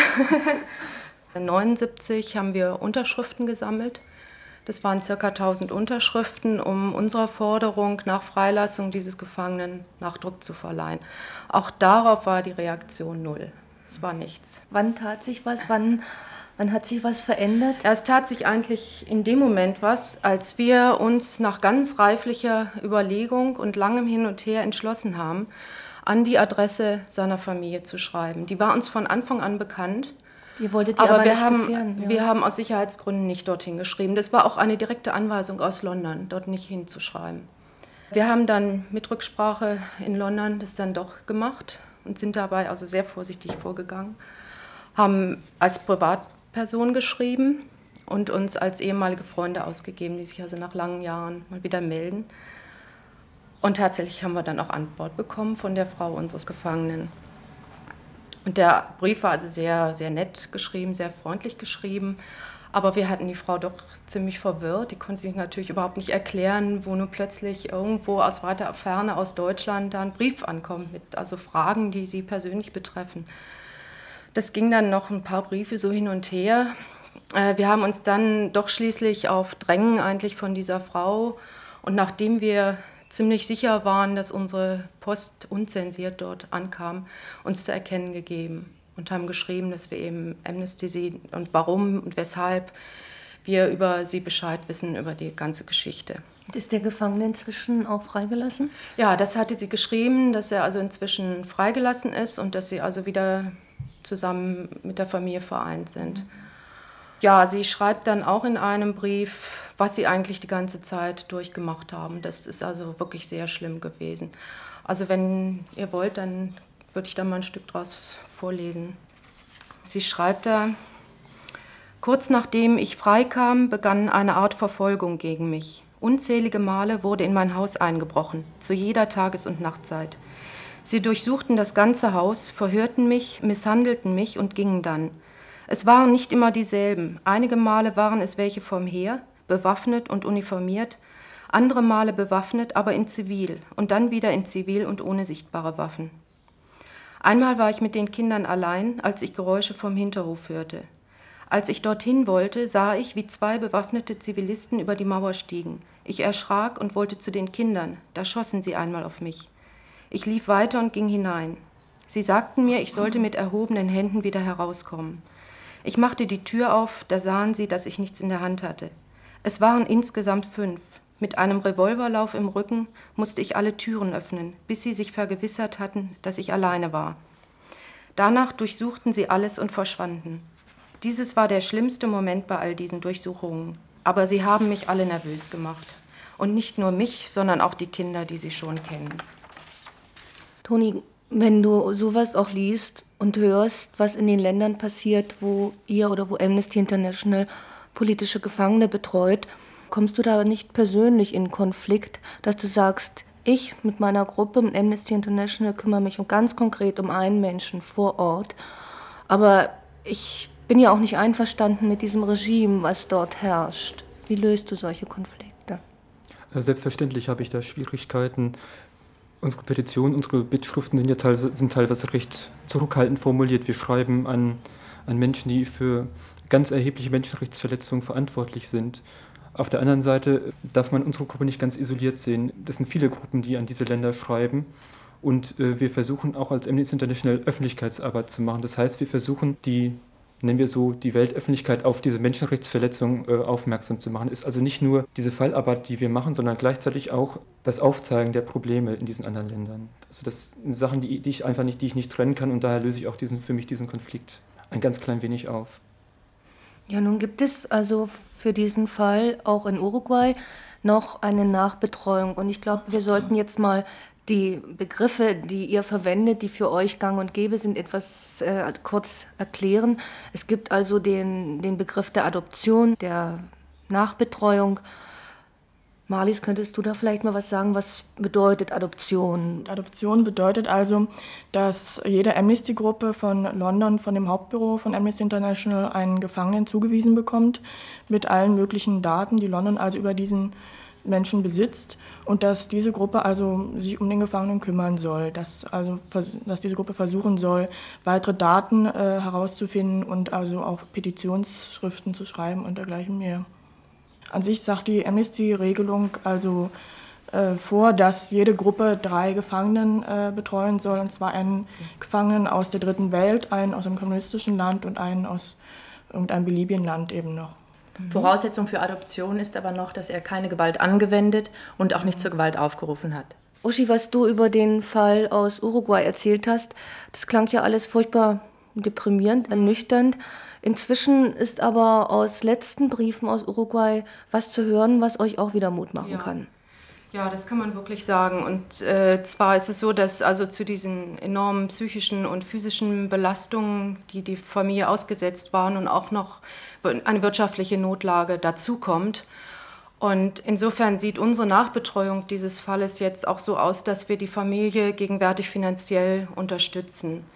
neunundsiebzig haben wir Unterschriften gesammelt. Das waren ca. tausend Unterschriften, um unserer Forderung nach Freilassung dieses Gefangenen Nachdruck zu verleihen. Auch darauf war die Reaktion null. Es war nichts. Wann tat sich was? Wann... Wann hat sich was verändert? Ja, es tat sich eigentlich in dem Moment was, als wir uns nach ganz reiflicher Überlegung und langem Hin und Her entschlossen haben, an die Adresse seiner Familie zu schreiben. Die war uns von Anfang an bekannt. Ihr wolltet die aber, aber wir nicht haben, gefährden. Ja. Wir haben aus Sicherheitsgründen nicht dorthin geschrieben. Das war auch eine direkte Anweisung aus London, dort nicht hinzuschreiben. Wir haben dann mit Rücksprache in London das dann doch gemacht und sind dabei also sehr vorsichtig vorgegangen. Haben als Privatperson geschrieben und uns als ehemalige Freunde ausgegeben, die sich also nach langen Jahren mal wieder melden. Und tatsächlich haben wir dann auch Antwort bekommen von der Frau unseres Gefangenen. Und der Brief war also sehr, sehr nett geschrieben, sehr freundlich geschrieben. Aber wir hatten die Frau doch ziemlich verwirrt. Die konnte sich natürlich überhaupt nicht erklären, wo nun plötzlich irgendwo aus weiter Ferne aus Deutschland da ein Brief ankommt mit also Fragen, die sie persönlich betreffen. Das ging dann noch ein paar Briefe so hin und her. Wir haben uns dann doch schließlich auf Drängen eigentlich von dieser Frau und nachdem wir ziemlich sicher waren, dass unsere Post unzensiert dort ankam, uns zu erkennen gegeben und haben geschrieben, dass wir eben Amnesty sehen und warum und weshalb wir über sie Bescheid wissen, über die ganze Geschichte. Ist der Gefangene inzwischen auch freigelassen? Ja, das hatte sie geschrieben, dass er also inzwischen freigelassen ist und dass sie also wieder zusammen mit der Familie vereint sind. Mhm. Ja, sie schreibt dann auch in einem Brief, was sie eigentlich die ganze Zeit durchgemacht haben. Das ist also wirklich sehr schlimm gewesen. Also wenn ihr wollt, dann würde ich da mal ein Stück draus vorlesen. Sie schreibt da: Kurz nachdem ich freikam, begann eine Art Verfolgung gegen mich. Unzählige Male wurde in mein Haus eingebrochen, zu jeder Tages- und Nachtzeit. Sie durchsuchten das ganze Haus, verhörten mich, misshandelten mich und gingen dann. Es waren nicht immer dieselben. Einige Male waren es welche vom Heer, bewaffnet und uniformiert, andere Male bewaffnet, aber in Zivil und dann wieder in Zivil und ohne sichtbare Waffen. Einmal war ich mit den Kindern allein, als ich Geräusche vom Hinterhof hörte. Als ich dorthin wollte, sah ich, wie zwei bewaffnete Zivilisten über die Mauer stiegen. Ich erschrak und wollte zu den Kindern. Da schossen sie einmal auf mich. Ich lief weiter und ging hinein. Sie sagten mir, ich sollte mit erhobenen Händen wieder herauskommen. Ich machte die Tür auf, da sahen sie, dass ich nichts in der Hand hatte. Es waren insgesamt fünf. Mit einem Revolverlauf im Rücken musste ich alle Türen öffnen, bis sie sich vergewissert hatten, dass ich alleine war. Danach durchsuchten sie alles und verschwanden. Dieses war der schlimmste Moment bei all diesen Durchsuchungen. Aber sie haben mich alle nervös gemacht. Und nicht nur mich, sondern auch die Kinder, die sie schon kennen. Toni, wenn du sowas auch liest und hörst, was in den Ländern passiert, wo ihr oder wo Amnesty International politische Gefangene betreut, kommst du da nicht persönlich in Konflikt, dass du sagst, ich mit meiner Gruppe, mit Amnesty International, kümmere mich um ganz konkret um einen Menschen vor Ort, aber ich bin ja auch nicht einverstanden mit diesem Regime, was dort herrscht. Wie löst du solche Konflikte? Selbstverständlich habe ich da Schwierigkeiten. Unsere Petitionen, unsere Bittschriften sind ja teilweise, sind teilweise recht zurückhaltend formuliert. Wir schreiben an, an Menschen, die für ganz erhebliche Menschenrechtsverletzungen verantwortlich sind. Auf der anderen Seite darf man unsere Gruppe nicht ganz isoliert sehen. Das sind viele Gruppen, die an diese Länder schreiben. Und äh, wir versuchen auch als Amnesty International Öffentlichkeitsarbeit zu machen. Das heißt, wir versuchen, die, nennen wir so, die Weltöffentlichkeit auf diese Menschenrechtsverletzungen äh, aufmerksam zu machen. Ist also nicht nur diese Fallarbeit, die wir machen, sondern gleichzeitig auch das Aufzeigen der Probleme in diesen anderen Ländern. Also das sind Sachen, die, die ich einfach nicht, die ich nicht trennen kann, und daher löse ich auch diesen, für mich diesen Konflikt ein ganz klein wenig auf. Ja, nun gibt es also für diesen Fall auch in Uruguay noch eine Nachbetreuung. Und ich glaube, wir sollten jetzt mal die Begriffe, die ihr verwendet, die für euch gang und gäbe sind, etwas äh, kurz erklären. Es gibt also den, den Begriff der Adoption, der Nachbetreuung. Marlies, könntest du da vielleicht mal was sagen, was bedeutet Adoption? Adoption bedeutet also, dass jede Amnesty-Gruppe von London, von dem Hauptbüro von Amnesty International, einen Gefangenen zugewiesen bekommt, mit allen möglichen Daten, die London also über diesen Menschen besitzt, und dass diese Gruppe also sich um den Gefangenen kümmern soll, dass, also, dass diese Gruppe versuchen soll, weitere Daten äh, herauszufinden und also auch Petitionsschriften zu schreiben und dergleichen mehr. An sich sagt die Amnesty-Regelung also äh, vor, dass jede Gruppe drei Gefangenen äh, betreuen soll, und zwar einen Gefangenen aus der dritten Welt, einen aus einem kommunistischen Land und einen aus irgendeinem beliebigen Land eben noch. Voraussetzung für Adoption ist aber noch, dass er keine Gewalt angewendet und auch nicht zur Gewalt aufgerufen hat. Uschi, was du über den Fall aus Uruguay erzählt hast, das klang ja alles furchtbar deprimierend, ernüchternd. Inzwischen ist aber aus letzten Briefen aus Uruguay was zu hören, was euch auch wieder Mut machen ja. kann. Ja, das kann man wirklich sagen. Und äh, zwar ist es so, dass also zu diesen enormen psychischen und physischen Belastungen, die die Familie ausgesetzt waren, und auch noch eine wirtschaftliche Notlage dazukommt. Und insofern sieht unsere Nachbetreuung dieses Falles jetzt auch so aus, dass wir die Familie gegenwärtig finanziell unterstützen.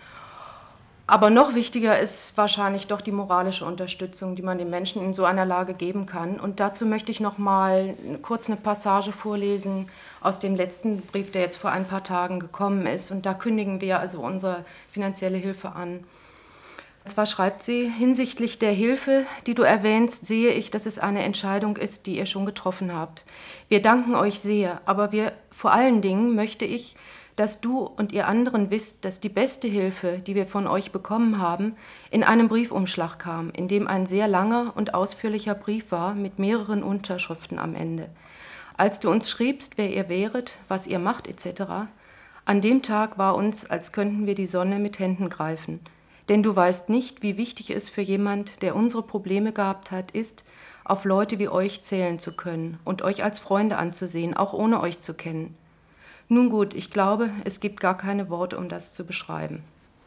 Aber noch wichtiger ist wahrscheinlich doch die moralische Unterstützung, die man den Menschen in so einer Lage geben kann. Und dazu möchte ich noch mal kurz eine Passage vorlesen aus dem letzten Brief, der jetzt vor ein paar Tagen gekommen ist. Und da kündigen wir also unsere finanzielle Hilfe an. Zwar schreibt sie, hinsichtlich der Hilfe, die du erwähnst, sehe ich, dass es eine Entscheidung ist, die ihr schon getroffen habt. Wir danken euch sehr, aber wir, vor allen Dingen möchte ich, dass du und ihr anderen wisst, dass die beste Hilfe, die wir von euch bekommen haben, in einem Briefumschlag kam, in dem ein sehr langer und ausführlicher Brief war mit mehreren Unterschriften am Ende. Als du uns schriebst, wer ihr wäret, was ihr macht et cetera, an dem Tag war uns, als könnten wir die Sonne mit Händen greifen. Denn du weißt nicht, wie wichtig es für jemand, der unsere Probleme gehabt hat, ist, auf Leute wie euch zählen zu können und euch als Freunde anzusehen, auch ohne euch zu kennen. Nun gut, ich glaube, es gibt gar keine Worte, um das zu beschreiben.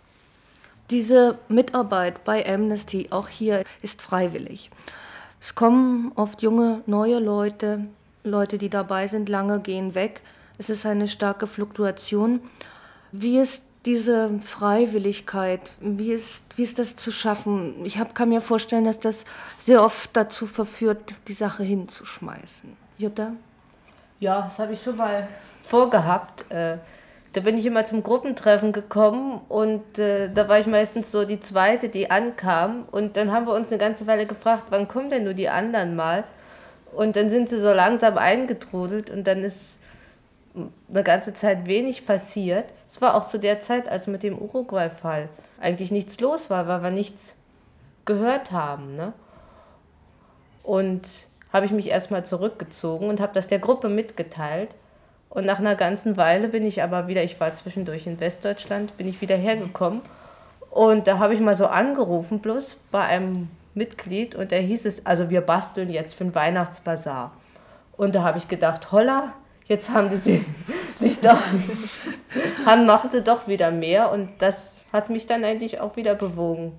Diese Mitarbeit bei Amnesty, auch hier, ist freiwillig. Es kommen oft junge, neue Leute, Leute, die dabei sind, lange gehen weg. Es ist eine starke Fluktuation. Wie ist diese Freiwilligkeit, wie ist, wie ist das zu schaffen? Ich hab, kann mir vorstellen, dass das sehr oft dazu verführt, die Sache hinzuschmeißen. Jutta? Ja, das habe ich schon mal vorgehabt. Äh, da bin ich immer zum Gruppentreffen gekommen und äh, da war ich meistens so die Zweite, die ankam. Und dann haben wir uns eine ganze Weile gefragt, wann kommen denn nur die anderen mal? Und dann sind sie so langsam eingetrudelt und dann ist eine ganze Zeit wenig passiert. Es war auch zu der Zeit, als mit dem Uruguay-Fall eigentlich nichts los war, weil wir nichts gehört haben. Ne? Und habe ich mich erstmal zurückgezogen und habe das der Gruppe mitgeteilt. Und nach einer ganzen Weile bin ich aber wieder, ich war zwischendurch in Westdeutschland, bin ich wieder hergekommen. Und da habe ich mal so angerufen, bloß bei einem Mitglied. Und da hieß es, also wir basteln jetzt für den Weihnachtsbazar. Und da habe ich gedacht, holla, jetzt haben die sie, sich doch, haben, machen sie doch wieder mehr. Und das hat mich dann eigentlich auch wieder bewogen.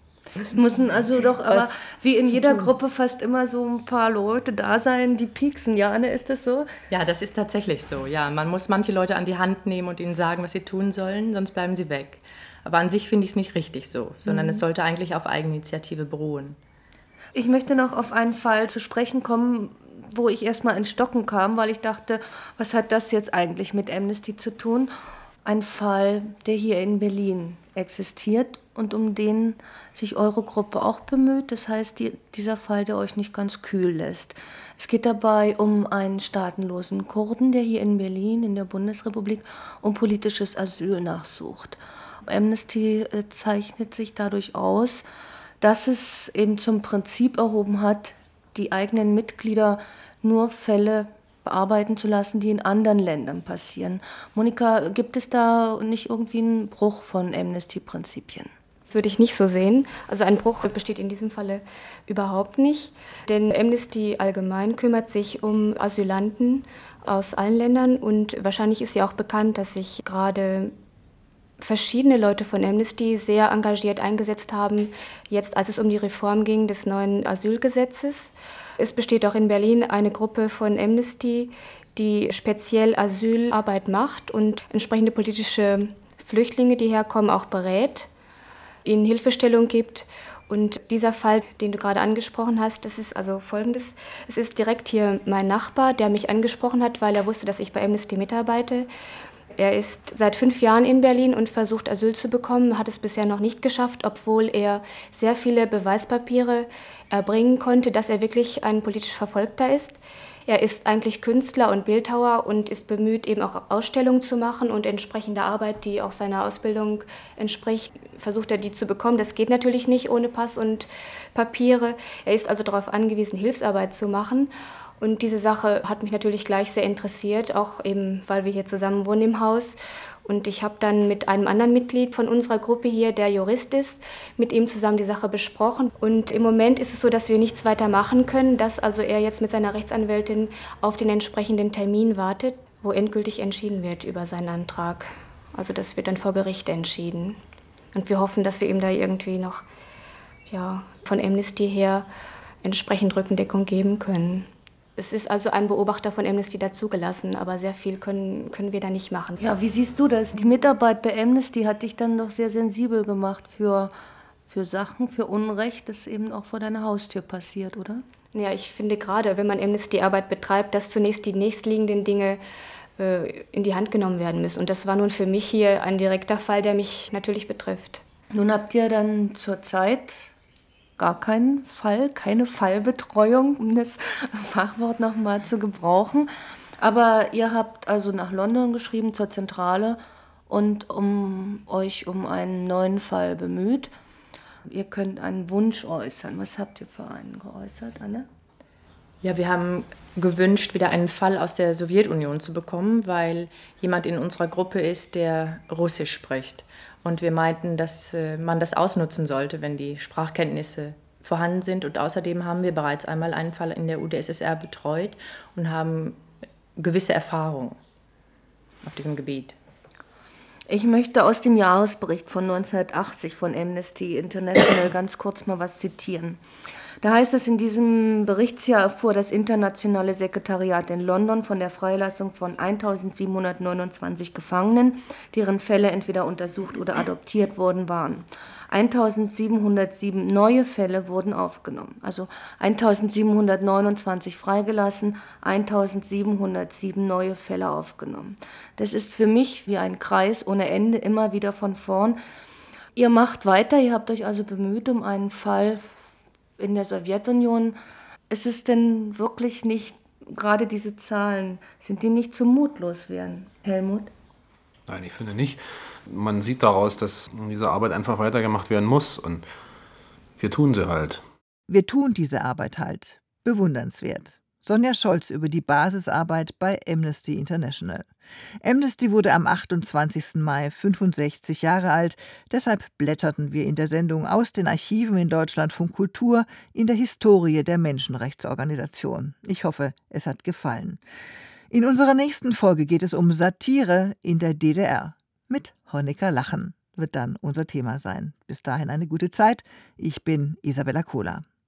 Es müssen also doch aber was wie in jeder tun. Gruppe fast immer so ein paar Leute da sein, die pieksen. Ja, Anne, ist das so? Ja, das ist tatsächlich so. Ja, man muss manche Leute an die Hand nehmen und ihnen sagen, was sie tun sollen, sonst bleiben sie weg. Aber an sich finde ich es nicht richtig so, sondern mhm. es sollte eigentlich auf Eigeninitiative beruhen. Ich möchte noch auf einen Fall zu sprechen kommen, wo ich erstmal ins Stocken kam, weil ich dachte, was hat das jetzt eigentlich mit Amnesty zu tun? Ein Fall, der hier in Berlin existiert und um den sich eure Gruppe auch bemüht. Das heißt, die, dieser Fall, der euch nicht ganz kühl lässt. Es geht dabei um einen staatenlosen Kurden, der hier in Berlin, in der Bundesrepublik, um politisches Asyl nachsucht. Amnesty zeichnet sich dadurch aus, dass es eben zum Prinzip erhoben hat, die eigenen Mitglieder nur Fälle bearbeiten zu lassen, die in anderen Ländern passieren. Monika, gibt es da nicht irgendwie einen Bruch von Amnesty-Prinzipien? Würde ich nicht so sehen. Also ein Bruch besteht in diesem Falle überhaupt nicht. Denn Amnesty allgemein kümmert sich um Asylanten aus allen Ländern. Und wahrscheinlich ist ja auch bekannt, dass sich gerade verschiedene Leute von Amnesty sehr engagiert eingesetzt haben, jetzt als es um die Reform ging des neuen Asylgesetzes. Es besteht auch in Berlin eine Gruppe von Amnesty, die speziell Asylarbeit macht und entsprechende politische Flüchtlinge, die herkommen, auch berät, ihnen Hilfestellung gibt. Und dieser Fall, den du gerade angesprochen hast, das ist also Folgendes. Es ist direkt hier mein Nachbar, der mich angesprochen hat, weil er wusste, dass ich bei Amnesty mitarbeite. Er ist seit fünf Jahren in Berlin und versucht, Asyl zu bekommen, hat es bisher noch nicht geschafft, obwohl er sehr viele Beweispapiere erbringen konnte, dass er wirklich ein politisch Verfolgter ist. Er ist eigentlich Künstler und Bildhauer und ist bemüht, eben auch Ausstellungen zu machen und entsprechende Arbeit, die auch seiner Ausbildung entspricht, versucht er die zu bekommen. Das geht natürlich nicht ohne Pass und Papiere. Er ist also darauf angewiesen, Hilfsarbeit zu machen. Und diese Sache hat mich natürlich gleich sehr interessiert, auch eben, weil wir hier zusammen wohnen im Haus. Und ich habe dann mit einem anderen Mitglied von unserer Gruppe hier, der Jurist ist, mit ihm zusammen die Sache besprochen. Und im Moment ist es so, dass wir nichts weiter machen können, dass also er jetzt mit seiner Rechtsanwältin auf den entsprechenden Termin wartet, wo endgültig entschieden wird über seinen Antrag. Also das wird dann vor Gericht entschieden. Und wir hoffen, dass wir ihm da irgendwie noch ja, von Amnesty her entsprechend Rückendeckung geben können. Es ist also ein Beobachter von Amnesty dazugelassen, aber sehr viel können, können wir da nicht machen. Ja, wie siehst du das? Die Mitarbeit bei Amnesty hat dich dann doch sehr sensibel gemacht für, für Sachen, für Unrecht, das eben auch vor deiner Haustür passiert, oder? Ja, ich finde gerade, wenn man Amnesty-Arbeit betreibt, dass zunächst die nächstliegenden Dinge äh, in die Hand genommen werden müssen. Und das war nun für mich hier ein direkter Fall, der mich natürlich betrifft. Nun habt ihr dann zurzeit gar keinen Fall, keine Fallbetreuung, um das Fachwort nochmal zu gebrauchen. Aber ihr habt also nach London geschrieben, zur Zentrale, und um euch um einen neuen Fall bemüht. Ihr könnt einen Wunsch äußern. Was habt ihr für einen geäußert, Anne? Ja, wir haben gewünscht, wieder einen Fall aus der Sowjetunion zu bekommen, weil jemand in unserer Gruppe ist, der Russisch spricht. Und wir meinten, dass man das ausnutzen sollte, wenn die Sprachkenntnisse vorhanden sind. Und außerdem haben wir bereits einmal einen Fall in der U d S S R betreut und haben gewisse Erfahrungen auf diesem Gebiet. Ich möchte aus dem Jahresbericht von neunzehnhundertachtzig von Amnesty International ganz kurz mal was zitieren. Da heißt es, in diesem Berichtsjahr erfuhr das internationale Sekretariat in London von der Freilassung von eintausendsiebenhundertneunundzwanzig Gefangenen, deren Fälle entweder untersucht oder adoptiert worden waren. eintausendsiebenhundertsieben neue Fälle wurden aufgenommen, also eintausendsiebenhundertneunundzwanzig freigelassen, eintausendsiebenhundertsieben neue Fälle aufgenommen. Das ist für mich wie ein Kreis ohne Ende, immer wieder von vorn. Ihr macht weiter, ihr habt euch also bemüht um einen Fall in der Sowjetunion. Ist es denn wirklich nicht, gerade diese Zahlen, sind die nicht zu mutlos werden, Helmut? Nein, ich finde nicht. Man sieht daraus, dass diese Arbeit einfach weitergemacht werden muss und wir tun sie halt. Wir tun diese Arbeit halt. Bewundernswert. Sonja Scholz über die Basisarbeit bei Amnesty International. Amnesty wurde am achtundzwanzigsten Mai fünfundsechzig Jahre alt. Deshalb blätterten wir in der Sendung aus den Archiven in Deutschlandfunk Kultur in der Historie der Menschenrechtsorganisation. Ich hoffe, es hat gefallen. In unserer nächsten Folge geht es um Satire in der D D R. Mit Honecker Lachen wird dann unser Thema sein. Bis dahin eine gute Zeit. Ich bin Isabella Kohler.